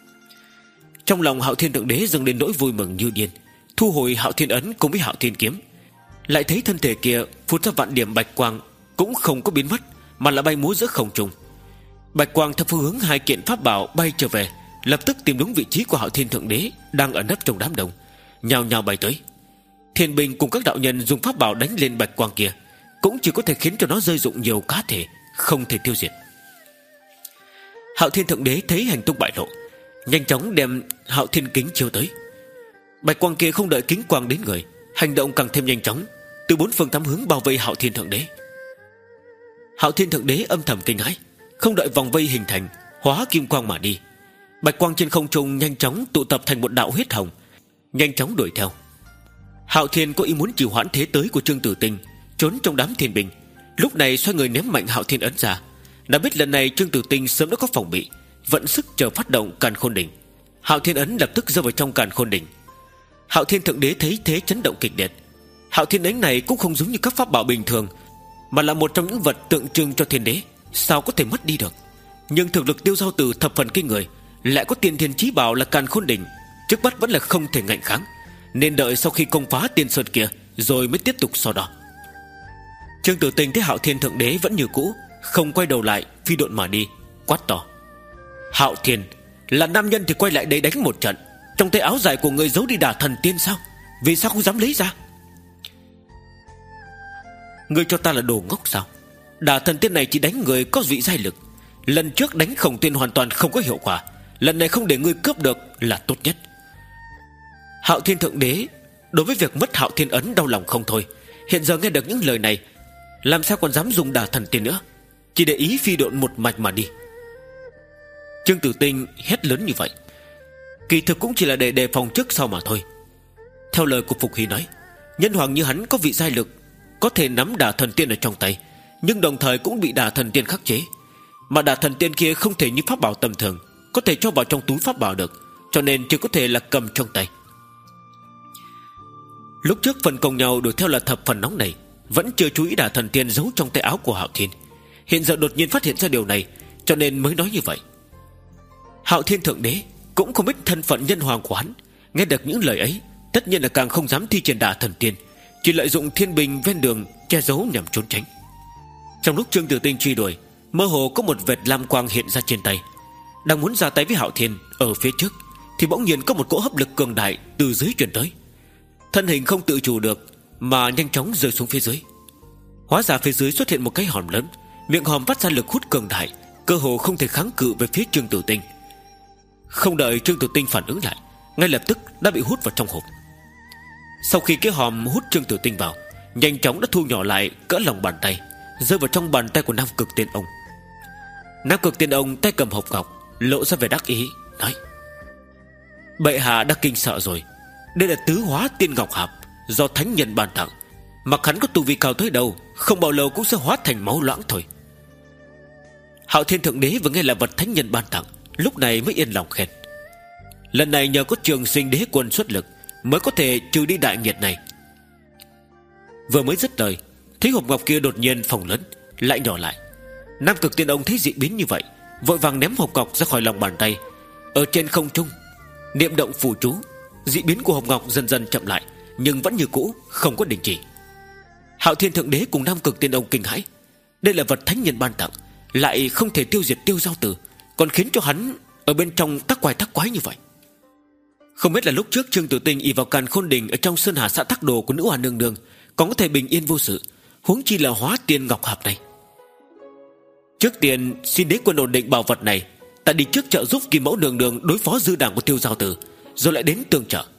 Trong lòng Hạo Thiên Thượng Đế dâng lên nỗi vui mừng như điên, thu hồi Hạo Thiên ấn cùng với Hạo Thiên kiếm. Lại thấy thân thể kia phun ra vạn điểm bạch quang, cũng không có biến mất, mà là bay múa giữa không trung. Bạch quang theo phương hướng hai kiện pháp bảo bay trở về, lập tức tìm đúng vị trí của Hạo Thiên Thượng Đế đang ẩn nấp trong đám đông, nhào nhào bay tới. Thiên binh cùng các đạo nhân dùng pháp bảo đánh lên bạch quang kia, cũng chỉ có thể khiến cho nó rơi dụng nhiều cá thể, không thể tiêu diệt. Hạo Thiên Thượng Đế thấy hành tung bại lộ, nhanh chóng đem Hạo Thiên kính chiếu tới. Bạch quang kia không đợi kính quang đến người, hành động càng thêm nhanh chóng, từ bốn phương tám hướng bao vây Hạo Thiên Thượng Đế. Hạo Thiên Thượng Đế âm thầm kinh hãi, không đợi vòng vây hình thành, hóa kim quang mà đi. Bạch quang trên không trung nhanh chóng tụ tập thành một đạo huyết hồng, nhanh chóng đuổi theo. Hạo Thiên có ý muốn trì hoãn thế tới của Trương Tử Tinh, trốn trong đám thiên binh, lúc này xoay người ném mạnh Hạo Thiên ấn ra. Đã biết lần này Trương Tử Tinh sớm đã có phòng bị, vận sức chờ phát động Càn Khôn Đỉnh. Hạo Thiên ấn lập tức rơi vào trong Càn Khôn Đỉnh. Hạo Thiên Thượng Đế thấy thế chấn động kịch liệt. Hạo Thiên ấn này cũng không giống như các pháp bảo bình thường, mà là một trong những vật tượng trưng cho thiên đế, sao có thể mất đi được. Nhưng thực lực Tiêu Giao Tử thập phần kinh người, lại có tiên thiên chí bảo là Càn Khôn Đỉnh, trước mắt vẫn là không thể ngạnh kháng, nên đợi sau khi công phá tiên sơn kia rồi mới tiếp tục so đo. Trương Tử Tinh thấy Hạo Thiên Thượng Đế vẫn như cũ, không quay đầu lại, phi độn mà đi, quát to: Hạo Thiên, là nam nhân thì quay lại đây đánh một trận. Trong tay áo dài của người giấu đi đả thần tiên sao? Vì sao không dám lấy ra? Ngươi cho ta là đồ ngốc sao? Đả thần tiên này chỉ đánh người có vị giai lực. Lần trước đánh Khổng Tuyên hoàn toàn không có hiệu quả, lần này không để ngươi cướp được là tốt nhất. Hạo Thiên Thượng Đế đối với việc mất Hạo Thiên Ấn đau lòng không thôi. Hiện giờ nghe được những lời này, làm sao còn dám dùng đả thần tiên nữa, chỉ để ý phi độn một mạch mà đi. Trương Tử Tinh hét lớn như vậy, kỳ thực cũng chỉ là để đề phòng trước sau mà thôi. Theo lời của Phục Hy nói, nhân hoàng như hắn có vị giai lực, có thể nắm đả thần tiên ở trong tay, nhưng đồng thời cũng bị đả thần tiên khắc chế. Mà đả thần tiên kia không thể như pháp bảo tầm thường, có thể cho vào trong túi pháp bảo được, cho nên chỉ có thể là cầm trong tay. Lúc trước phần công nhau đuổi theo là thập phần nóng này, vẫn chưa chú ý đả thần tiên giấu trong tay áo của Hạo Thiên. Hiện giờ đột nhiên phát hiện ra điều này, cho nên mới nói như vậy. Hạo Thiên Thượng Đế cũng không biết thân phận nhân hoàng của hắn, nghe được những lời ấy tất nhiên là càng không dám thi triển đả thần tiên, chỉ lợi dụng thiên bình ven đường che giấu nhằm trốn tránh. Trong lúc Trương Tử Tinh truy đuổi, mơ hồ có một vệt lam quang hiện ra trên tay. Đang muốn ra tay với Hạo Thiên ở phía trước, thì bỗng nhiên có một cỗ hấp lực cường đại từ dưới truyền tới. Thân hình không tự chủ được mà nhanh chóng rơi xuống phía dưới. Hóa ra phía dưới xuất hiện một cái hòm lớn, miệng hòm phát ra lực hút cường đại, cơ hồ không thể kháng cự về phía Trương Tử Tinh. Không đợi Trương Tử Tinh phản ứng lại, ngay lập tức đã bị hút vào trong hộp. Sau khi cái hòm hút Trương Tử Tinh vào, nhanh chóng đã thu nhỏ lại cỡ lòng bàn tay, rơi vào trong bàn tay của Nam Cực Tiên Ông. Nam Cực Tiên Ông tay cầm hộp ngọc, lộ ra vẻ đắc ý, nói: bệ hạ đã kinh sợ rồi. Đây là tứ hóa tiên ngọc hạp do thánh nhân ban tặng, mặc hắn có tu vi cao tới đâu, không bao lâu cũng sẽ hóa thành máu loãng thôi. Hạo Thiên Thượng Đế vừa nghe là vật thánh nhân ban tặng, lúc này mới yên lòng khen: lần này nhờ có Trường Sinh Đế Quân xuất lực mới có thể trừ đi đại nghiệt này. Vừa mới dứt lời, thấy hộp ngọc kia đột nhiên phồng lớn lại nhỏ lại. Nam Cực Tiên Ông thấy dị biến như vậy, vội vàng ném hộp ngọc ra khỏi lòng bàn tay. Ở trên không trung niệm động phù chú, dị biến của hộp ngọc dần dần chậm lại, nhưng vẫn như cũ, không có đình chỉ. Hạo Thiên Thượng Đế cùng Nam Cực Tiên Ông kinh hãi. Đây là vật thánh nhân ban tặng, lại không thể tiêu diệt Tiêu Giao Tử, còn khiến cho hắn ở bên trong tắc quái tắc quái như vậy. Không biết là lúc trước Trương Tử Tinh ỷ vào Càn Khôn Đình ở trong Sơn Hà xã Tắc Đồ của nữ hoàng nương nương còn có thể bình yên vô sự, huống chi là hóa tiên ngọc hạp này. Trước tiên xin Đế Quân ổn định bảo vật này, ta đi trước trợ giúp Kim Mẫu nương nương đối phó dư đảng của Tiêu Giao Tử, rồi lại đến tương trợ.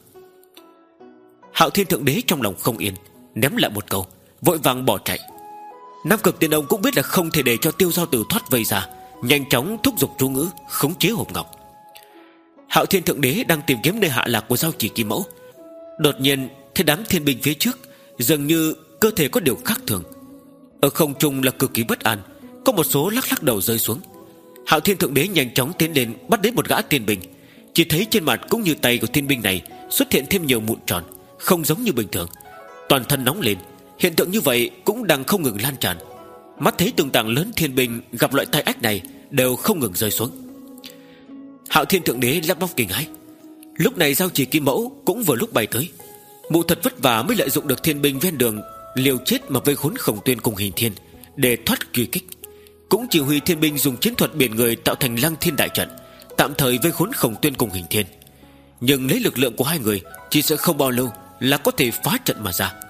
Hạo Thiên Thượng Đế trong lòng không yên, ném lại một câu, vội vàng bỏ chạy. Nam Cực Tiên Ông cũng biết là không thể để cho Tiêu Giao Tử thoát vây ra, nhanh chóng thúc giục chú ngữ khống chế hộp ngọc. Hạo Thiên Thượng Đế đang tìm kiếm nơi hạ lạc của Giao Chỉ Kim Mẫu, đột nhiên thấy đám thiên binh phía trước dường như cơ thể có điều khác thường. Ở không trung là cực kỳ bất an, có một số lắc lắc đầu rơi xuống. Hạo Thiên Thượng Đế nhanh chóng tiến lên bắt đến một gã thiên binh, chỉ thấy trên mặt cũng như tay của thiên binh này xuất hiện thêm nhiều mụn tròn, không giống như bình thường, toàn thân nóng lên. Hiện tượng như vậy cũng đang không ngừng lan tràn. Mắt thấy từng tảng lớn thiên binh gặp loại tai ách này đều không ngừng rơi xuống. Hạo Thiên Thượng Đế lắp bắp kinh hãi. Lúc này Giao Chỉ Kim Mẫu cũng vừa lúc bay tới. Mụ thật vất vả mới lợi dụng được thiên binh ven đường liều chết mà vây khốn Khổng Tuyên cùng Hình Thiên để thoát truy kích, cũng chỉ huy thiên binh dùng chiến thuật biển người tạo thành Lăng Thiên đại trận, tạm thời vây khốn Khổng Tuyên cùng Hình Thiên. Nhưng lấy lực lượng của hai người, chỉ sẽ không bao lâu là có thể phá trận mà ra.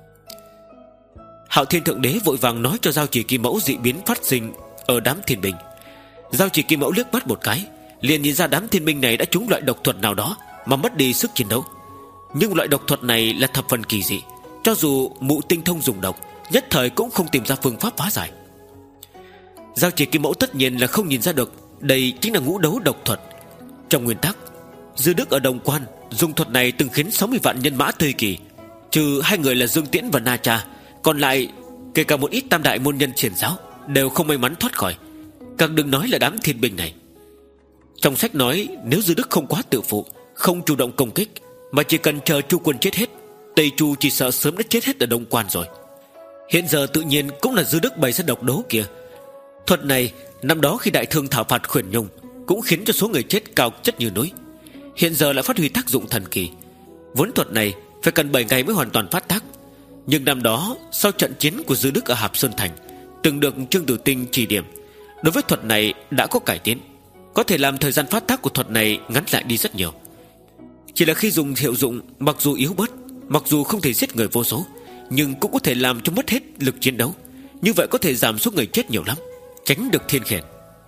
Hạo Thiên Thượng Đế vội vàng nói cho Giao Chỉ Kim Mẫu dị biến phát sinh ở đám thiên binh. Giao Chỉ Kim Mẫu liếc mắt một cái, liền nhìn ra đám thiên binh này đã trúng loại độc thuật nào đó mà mất đi sức chiến đấu. Nhưng loại độc thuật này là thập phần kỳ dị, cho dù mụ tinh thông dùng độc, nhất thời cũng không tìm ra phương pháp phá giải. Giao Chỉ Kim Mẫu tất nhiên là không nhìn ra được đây chính là ngũ đấu độc thuật. Trong nguyên tắc, Dư Đức ở Đồng Quan dùng thuật này từng khiến sáu mươi vạn nhân mã Tây Kỳ, trừ hai người là Dương Tiễn và Na Cha, còn lại kể cả một ít tam đại môn nhân xiển giáo đều không may mắn thoát khỏi, càng đừng nói là đám thiên binh này. Trong sách nói nếu Dư Đức không quá tự phụ, không chủ động công kích, mà chỉ cần chờ Chu quân chết hết, Tây Chu chỉ sợ sớm đã chết hết ở Đông Quan rồi. Hiện giờ tự nhiên cũng là Dư Đức bày ra độc đấu kia. Thuật này năm đó khi đại thương thảo phạt Khuyển Nhung cũng khiến cho số người chết cao chất như núi, hiện giờ lại phát huy tác dụng thần kỳ. Vốn thuật này phải cần bảy ngày mới hoàn toàn phát tác, nhưng năm đó sau trận chiến của Dư Đức ở Hạp Sơn Thành từng được Trương Tử Tinh chỉ điểm, đối với thuật này đã có cải tiến, có thể làm thời gian phát tác của thuật này ngắn lại đi rất nhiều. Chỉ là khi dùng hiệu dụng mặc dù yếu bớt, mặc dù không thể giết người vô số, nhưng cũng có thể làm cho mất hết lực chiến đấu, Như vậy có thể giảm số người chết nhiều lắm, tránh được thiên khiển.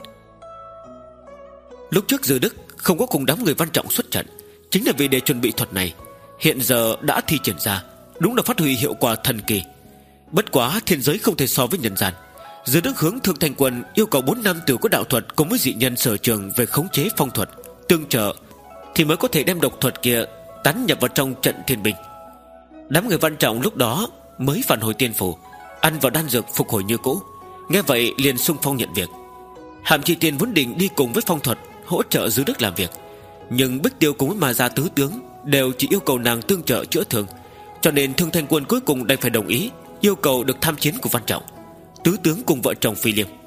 Lúc trước Dư Đức không có cùng đám người Văn Trọng xuất trận, chính là vì để chuẩn bị thuật này. Hiện giờ đã thi triển ra, đúng là phát huy hiệu quả thần kỳ. Bất quá thiên giới không thể so với nhân gian. Dư Đức hướng Thương Thanh Quân yêu cầu bốn nam tử có đạo thuật cùng với dị nhân sở trường về khống chế phong thuật tương trợ, thì mới có thể đem độc thuật kia tán nhập vào trong trận thiên binh. Đám người Văn Trọng lúc đó mới phản hồi tiên phủ, ăn vào đan dược phục hồi như cũ. Nghe vậy liền xung phong nhận việc. Hàm Chi Tiên vốn định đi cùng với phong thuật hỗ trợ Dư Đức làm việc, nhưng Bích Tiêu cùng với Ma Gia tứ tướng đều chỉ yêu cầu nàng tương trợ chữa thương, cho nên Thương Thanh Quân cuối cùng đành phải đồng ý yêu cầu được tham chiến của Văn Trọng. Tứ tướng cùng vợ chồng Phi Liêm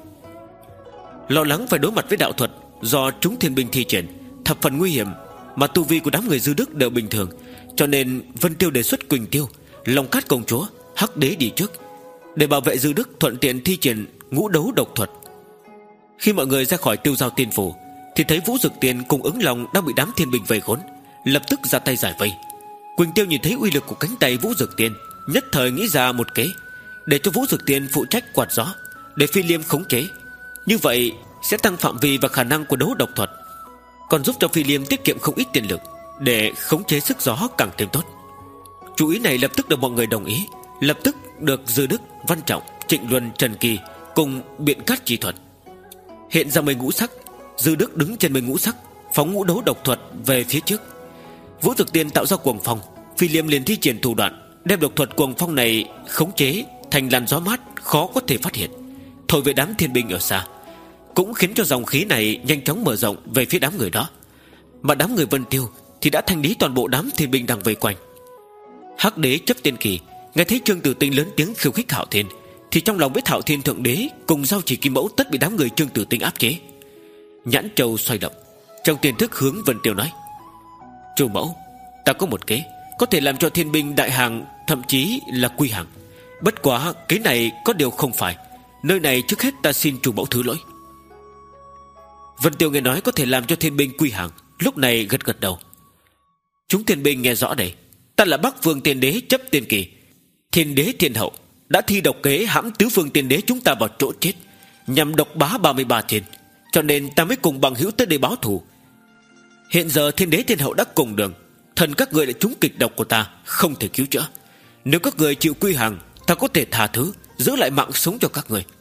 lo lắng phải đối mặt với đạo thuật do chúng thiên binh thi triển thập phần nguy hiểm, mà tu vi của đám người Dư Đức đều bình thường, cho nên Vân Tiêu đề xuất Quỳnh Tiêu, Long Cát công chúa, Hắc Đế đi trước để bảo vệ Dư Đức thuận tiện thi triển ngũ đấu độc thuật. Khi mọi người ra khỏi Tiêu Giao Tiên phủ thì thấy Vũ Dực Tiên cùng Ứng Long đang bị đám thiên binh vây khốn, lập tức ra tay giải vây. Quỳnh Tiêu nhìn thấy uy lực của cánh tay Vũ Dực Tiên, nhất thời nghĩ ra một kế, để cho Vũ Dực Tiên phụ trách quạt gió, để Phi Liêm khống chế. Như vậy sẽ tăng phạm vi và khả năng của đấu độc thuật, còn giúp cho Phi Liêm tiết kiệm không ít tiền lực để khống chế sức gió càng thêm tốt. Chú ý này lập tức được mọi người đồng ý, lập tức được Dư Đức, Văn Trọng, Trịnh Luân, Trần Kỳ cùng biện cát chỉ thuật. Hiện ra mây ngũ sắc, Dư Đức đứng trên mây ngũ sắc, phóng ngũ đấu độc thuật về phía trước. Vũ Dực Tiên tạo ra cuồng phong, Phi Liêm liền thi triển thủ đoạn đem độc thuật cuồng phong này khống chế thành làn gió mát khó có thể phát hiện, thổi về đám thiên binh ở xa, cũng khiến cho dòng khí này nhanh chóng mở rộng về phía đám người đó. Mà đám người Vân Tiêu thì đã thanh lý toàn bộ đám thiên binh đang vây quanh. Hắc Đế chấp tiên kỳ nghe thấy Trương Tử Tinh lớn tiếng khiêu khích Hạo Thiên, thì trong lòng biết Hạo Thiên thượng đế cùng Giao Chỉ Kim Mẫu tất bị đám người Trương Tử Tinh áp chế. Nhãn châu xoay động, trong tiềm thức hướng Vân Tiêu nói: Chủ mẫu, ta có một kế có thể làm cho thiên binh đại hàng, thậm chí là quy hàng. Bất quá kế này có điều không phải, nơi này trước hết ta xin chủ mẫu thứ lỗi. Vân Tiêu nghe nói có thể làm cho thiên binh quy hàng, lúc này gật gật đầu. Chúng thiên binh nghe rõ đây, ta là Bắc Vương Tiên Đế chấp tiên kỳ, Thiên Đế Thiên Hậu đã thi độc kế hãm tứ phương Tiên Đế chúng ta vào chỗ chết, nhằm độc bá ba mươi ba thiên, cho nên ta mới cùng bằng hữu tới đây báo thù. Hiện giờ Thiên Đế Thiên Hậu đã cùng đường, thần các người đã trúng kịch độc của ta, không thể cứu chữa. Nếu các người chịu quy hàng, ta có thể tha thứ, giữ lại mạng sống cho các người.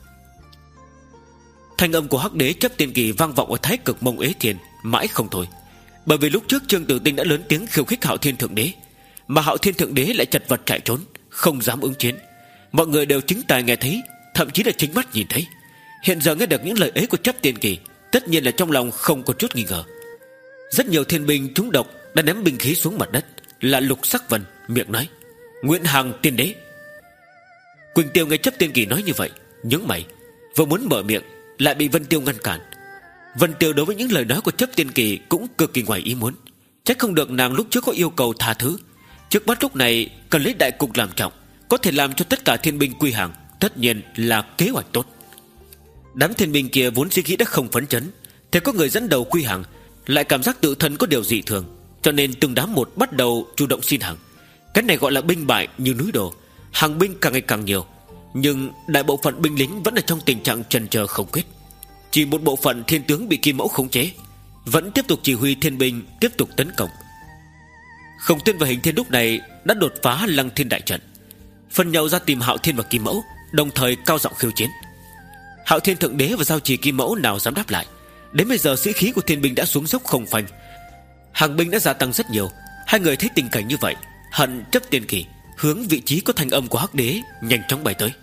Thanh âm của Hắc Đế chấp tiên kỳ vang vọng ở Thái Cực Mông Ế Thiên mãi không thôi. Bởi vì lúc trước Trương Tử Tinh đã lớn tiếng khiêu khích Hạo Thiên thượng đế, mà Hạo Thiên thượng đế lại chật vật chạy trốn, không dám ứng chiến. Mọi người đều chính tai nghe thấy, thậm chí là chính mắt nhìn thấy. Hiện giờ nghe được những lời ấy của chấp tiên kỳ, tất nhiên là trong lòng không có chút nghi ngờ. Rất nhiều thiên binh trúng độc đã ném binh khí xuống mặt đất, là Lục Sắc Vân miệng nói: Nguyện hàng tiên đế. Quỳnh Tiêu nghe chấp tiên kỳ nói như vậy, nhướng mày, vừa muốn mở miệng lại bị Vân Tiêu ngăn cản. Vân Tiêu đối với những lời nói của chấp tiên kỳ cũng cực kỳ ngoài ý muốn, trách không được nàng lúc trước có yêu cầu tha thứ. Trước mắt lúc này cần lấy đại cục làm trọng, có thể làm cho tất cả thiên binh quy hàng, tất nhiên là kế hoạch tốt. Đám thiên binh kia vốn suy nghĩ đã không phấn chấn, thế có người dẫn đầu quy hàng lại cảm giác tự thân có điều dị thường, cho nên từng đám một bắt đầu chủ động xin hàng. Cái này gọi là binh bại như núi đổ, hàng binh càng ngày càng nhiều, nhưng đại bộ phận binh lính vẫn ở trong tình trạng chần chờ không quyết. Chỉ một bộ phận thiên tướng bị Kim Mẫu khống chế, vẫn tiếp tục chỉ huy thiên binh tiếp tục tấn công. Khổng Tuyên và Hình Thiên lúc này đã đột phá Lăng Thiên đại trận, phân nhau ra tìm Hạo Thiên và Kim Mẫu, đồng thời cao giọng khiêu chiến. Hạo Thiên thượng đế và Giao Chỉ Kim Mẫu nào dám đáp lại. Đến bây giờ sĩ khí của thiên binh đã xuống dốc không phanh, hàng binh đã gia tăng rất nhiều. Hai người thấy tình cảnh như vậy, hận chấp tiên kỳ hướng vị trí có thanh âm của Hắc Đế nhanh chóng bay tới.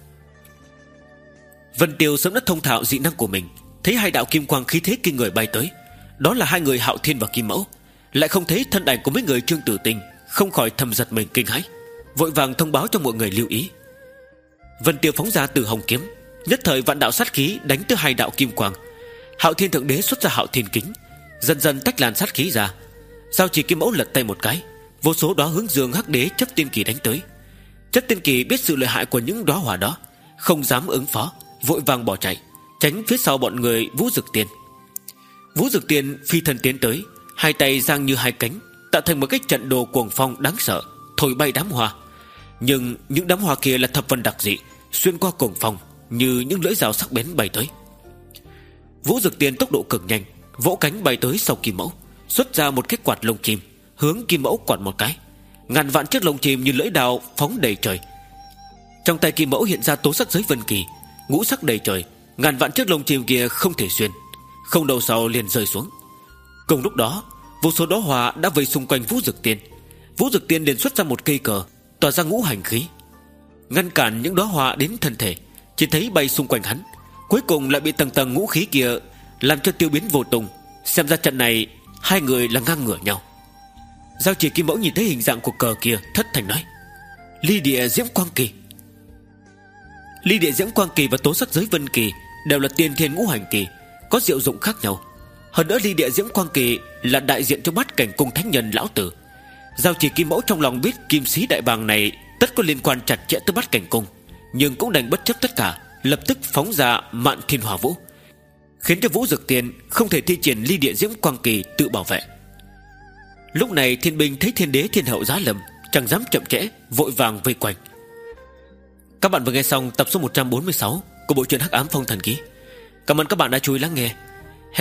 Vân Tiêu sớm đã thông thạo dị năng của mình, thấy hai đạo kim quang khí thế kinh người bay tới, đó là hai người Hạo Thiên và Kim Mẫu, lại không thấy thân ảnh của mấy người Trương Tử Tinh, không khỏi thầm giật mình kinh hãi, vội vàng thông báo cho mọi người lưu ý. Vân Tiêu phóng ra Từ Hồng kiếm, nhất thời vạn đạo sát khí đánh tới hai đạo kim quang. Hạo Thiên thượng đế xuất ra Hạo Thiên kính, dần dần tách làn sát khí ra. Giao Chỉ Kim Mẫu lật tay một cái, vô số đóa hướng dương Hắc Đế chấp tiên kỳ đánh tới. Chấp tiên kỳ biết sự lợi hại của những đóa hỏa đó, không dám ứng phó, vội vàng bỏ chạy, tránh phía sau bọn người Vũ Dực Tiên. Vũ Dực Tiên phi thân tiến tới, hai tay giang như hai cánh, tạo thành một cái trận đồ cuồng phong đáng sợ, thổi bay đám hoa. Nhưng những đám hoa kia là thập phần đặc dị, xuyên qua cuồng phong, như những lưỡi dao sắc bén bay tới. Vũ Dực Tiên tốc độ cực nhanh, vỗ cánh bay tới sau Kim Mẫu, xuất ra một cái quạt lông chim, hướng Kim Mẫu quạt một cái. Ngàn vạn chiếc lông chim như lưỡi đao phóng đầy trời. Trong tay Kim Mẫu hiện ra tố sắc giới vân kỳ, ngũ sắc đầy trời. Ngàn vạn chiếc lông chim kia không thể xuyên, không đầu sau liền rơi xuống. Cùng lúc đó, vô số đóa hoa đã vây xung quanh Vũ Dực Tiên. Vũ Dực Tiên liền xuất ra một cây cờ, tỏa ra ngũ hành khí, ngăn cản những đóa hoa đến thân thể. Chỉ thấy bay xung quanh hắn, cuối cùng lại bị tầng tầng ngũ khí kia làm cho tiêu biến vô tung. Xem ra trận này hai người là ngang ngửa nhau. Giao Chỉ Kim Mẫu nhìn thấy hình dạng của cờ kia, thất thành nói: Ly Địa Diễm Quang Kỳ. Ly Địa Diễm Quang Kỳ và tố sắc giới vân kỳ đều là tiên thiên ngũ hành kỳ, có diệu dụng khác nhau. Hơn nữa Ly Địa Diễm Quang Kỳ là đại diện cho bát cảnh cung thánh nhân lão tử. Giao Chỉ Kim Mẫu trong lòng biết kim sĩ đại bàng này tất có liên quan chặt chẽ tới bát cảnh cung, nhưng cũng đành bất chấp tất cả, lập tức phóng ra Mạn Thiên Hỏa Vũ, khiến cho Vũ Dực Tiên không thể thi triển Ly Địa Diễm Quang Kỳ tự bảo vệ. Lúc này thiên binh thấy thiên đế thiên hậu giá lâm, chẳng dám chậm trễ, vội vàng vây quanh. Các bạn vừa nghe xong tập số một trăm bốn mươi sáu của bộ truyện Hắc Ám Phong Thần Ký. Cảm ơn các bạn đã chú ý lắng nghe.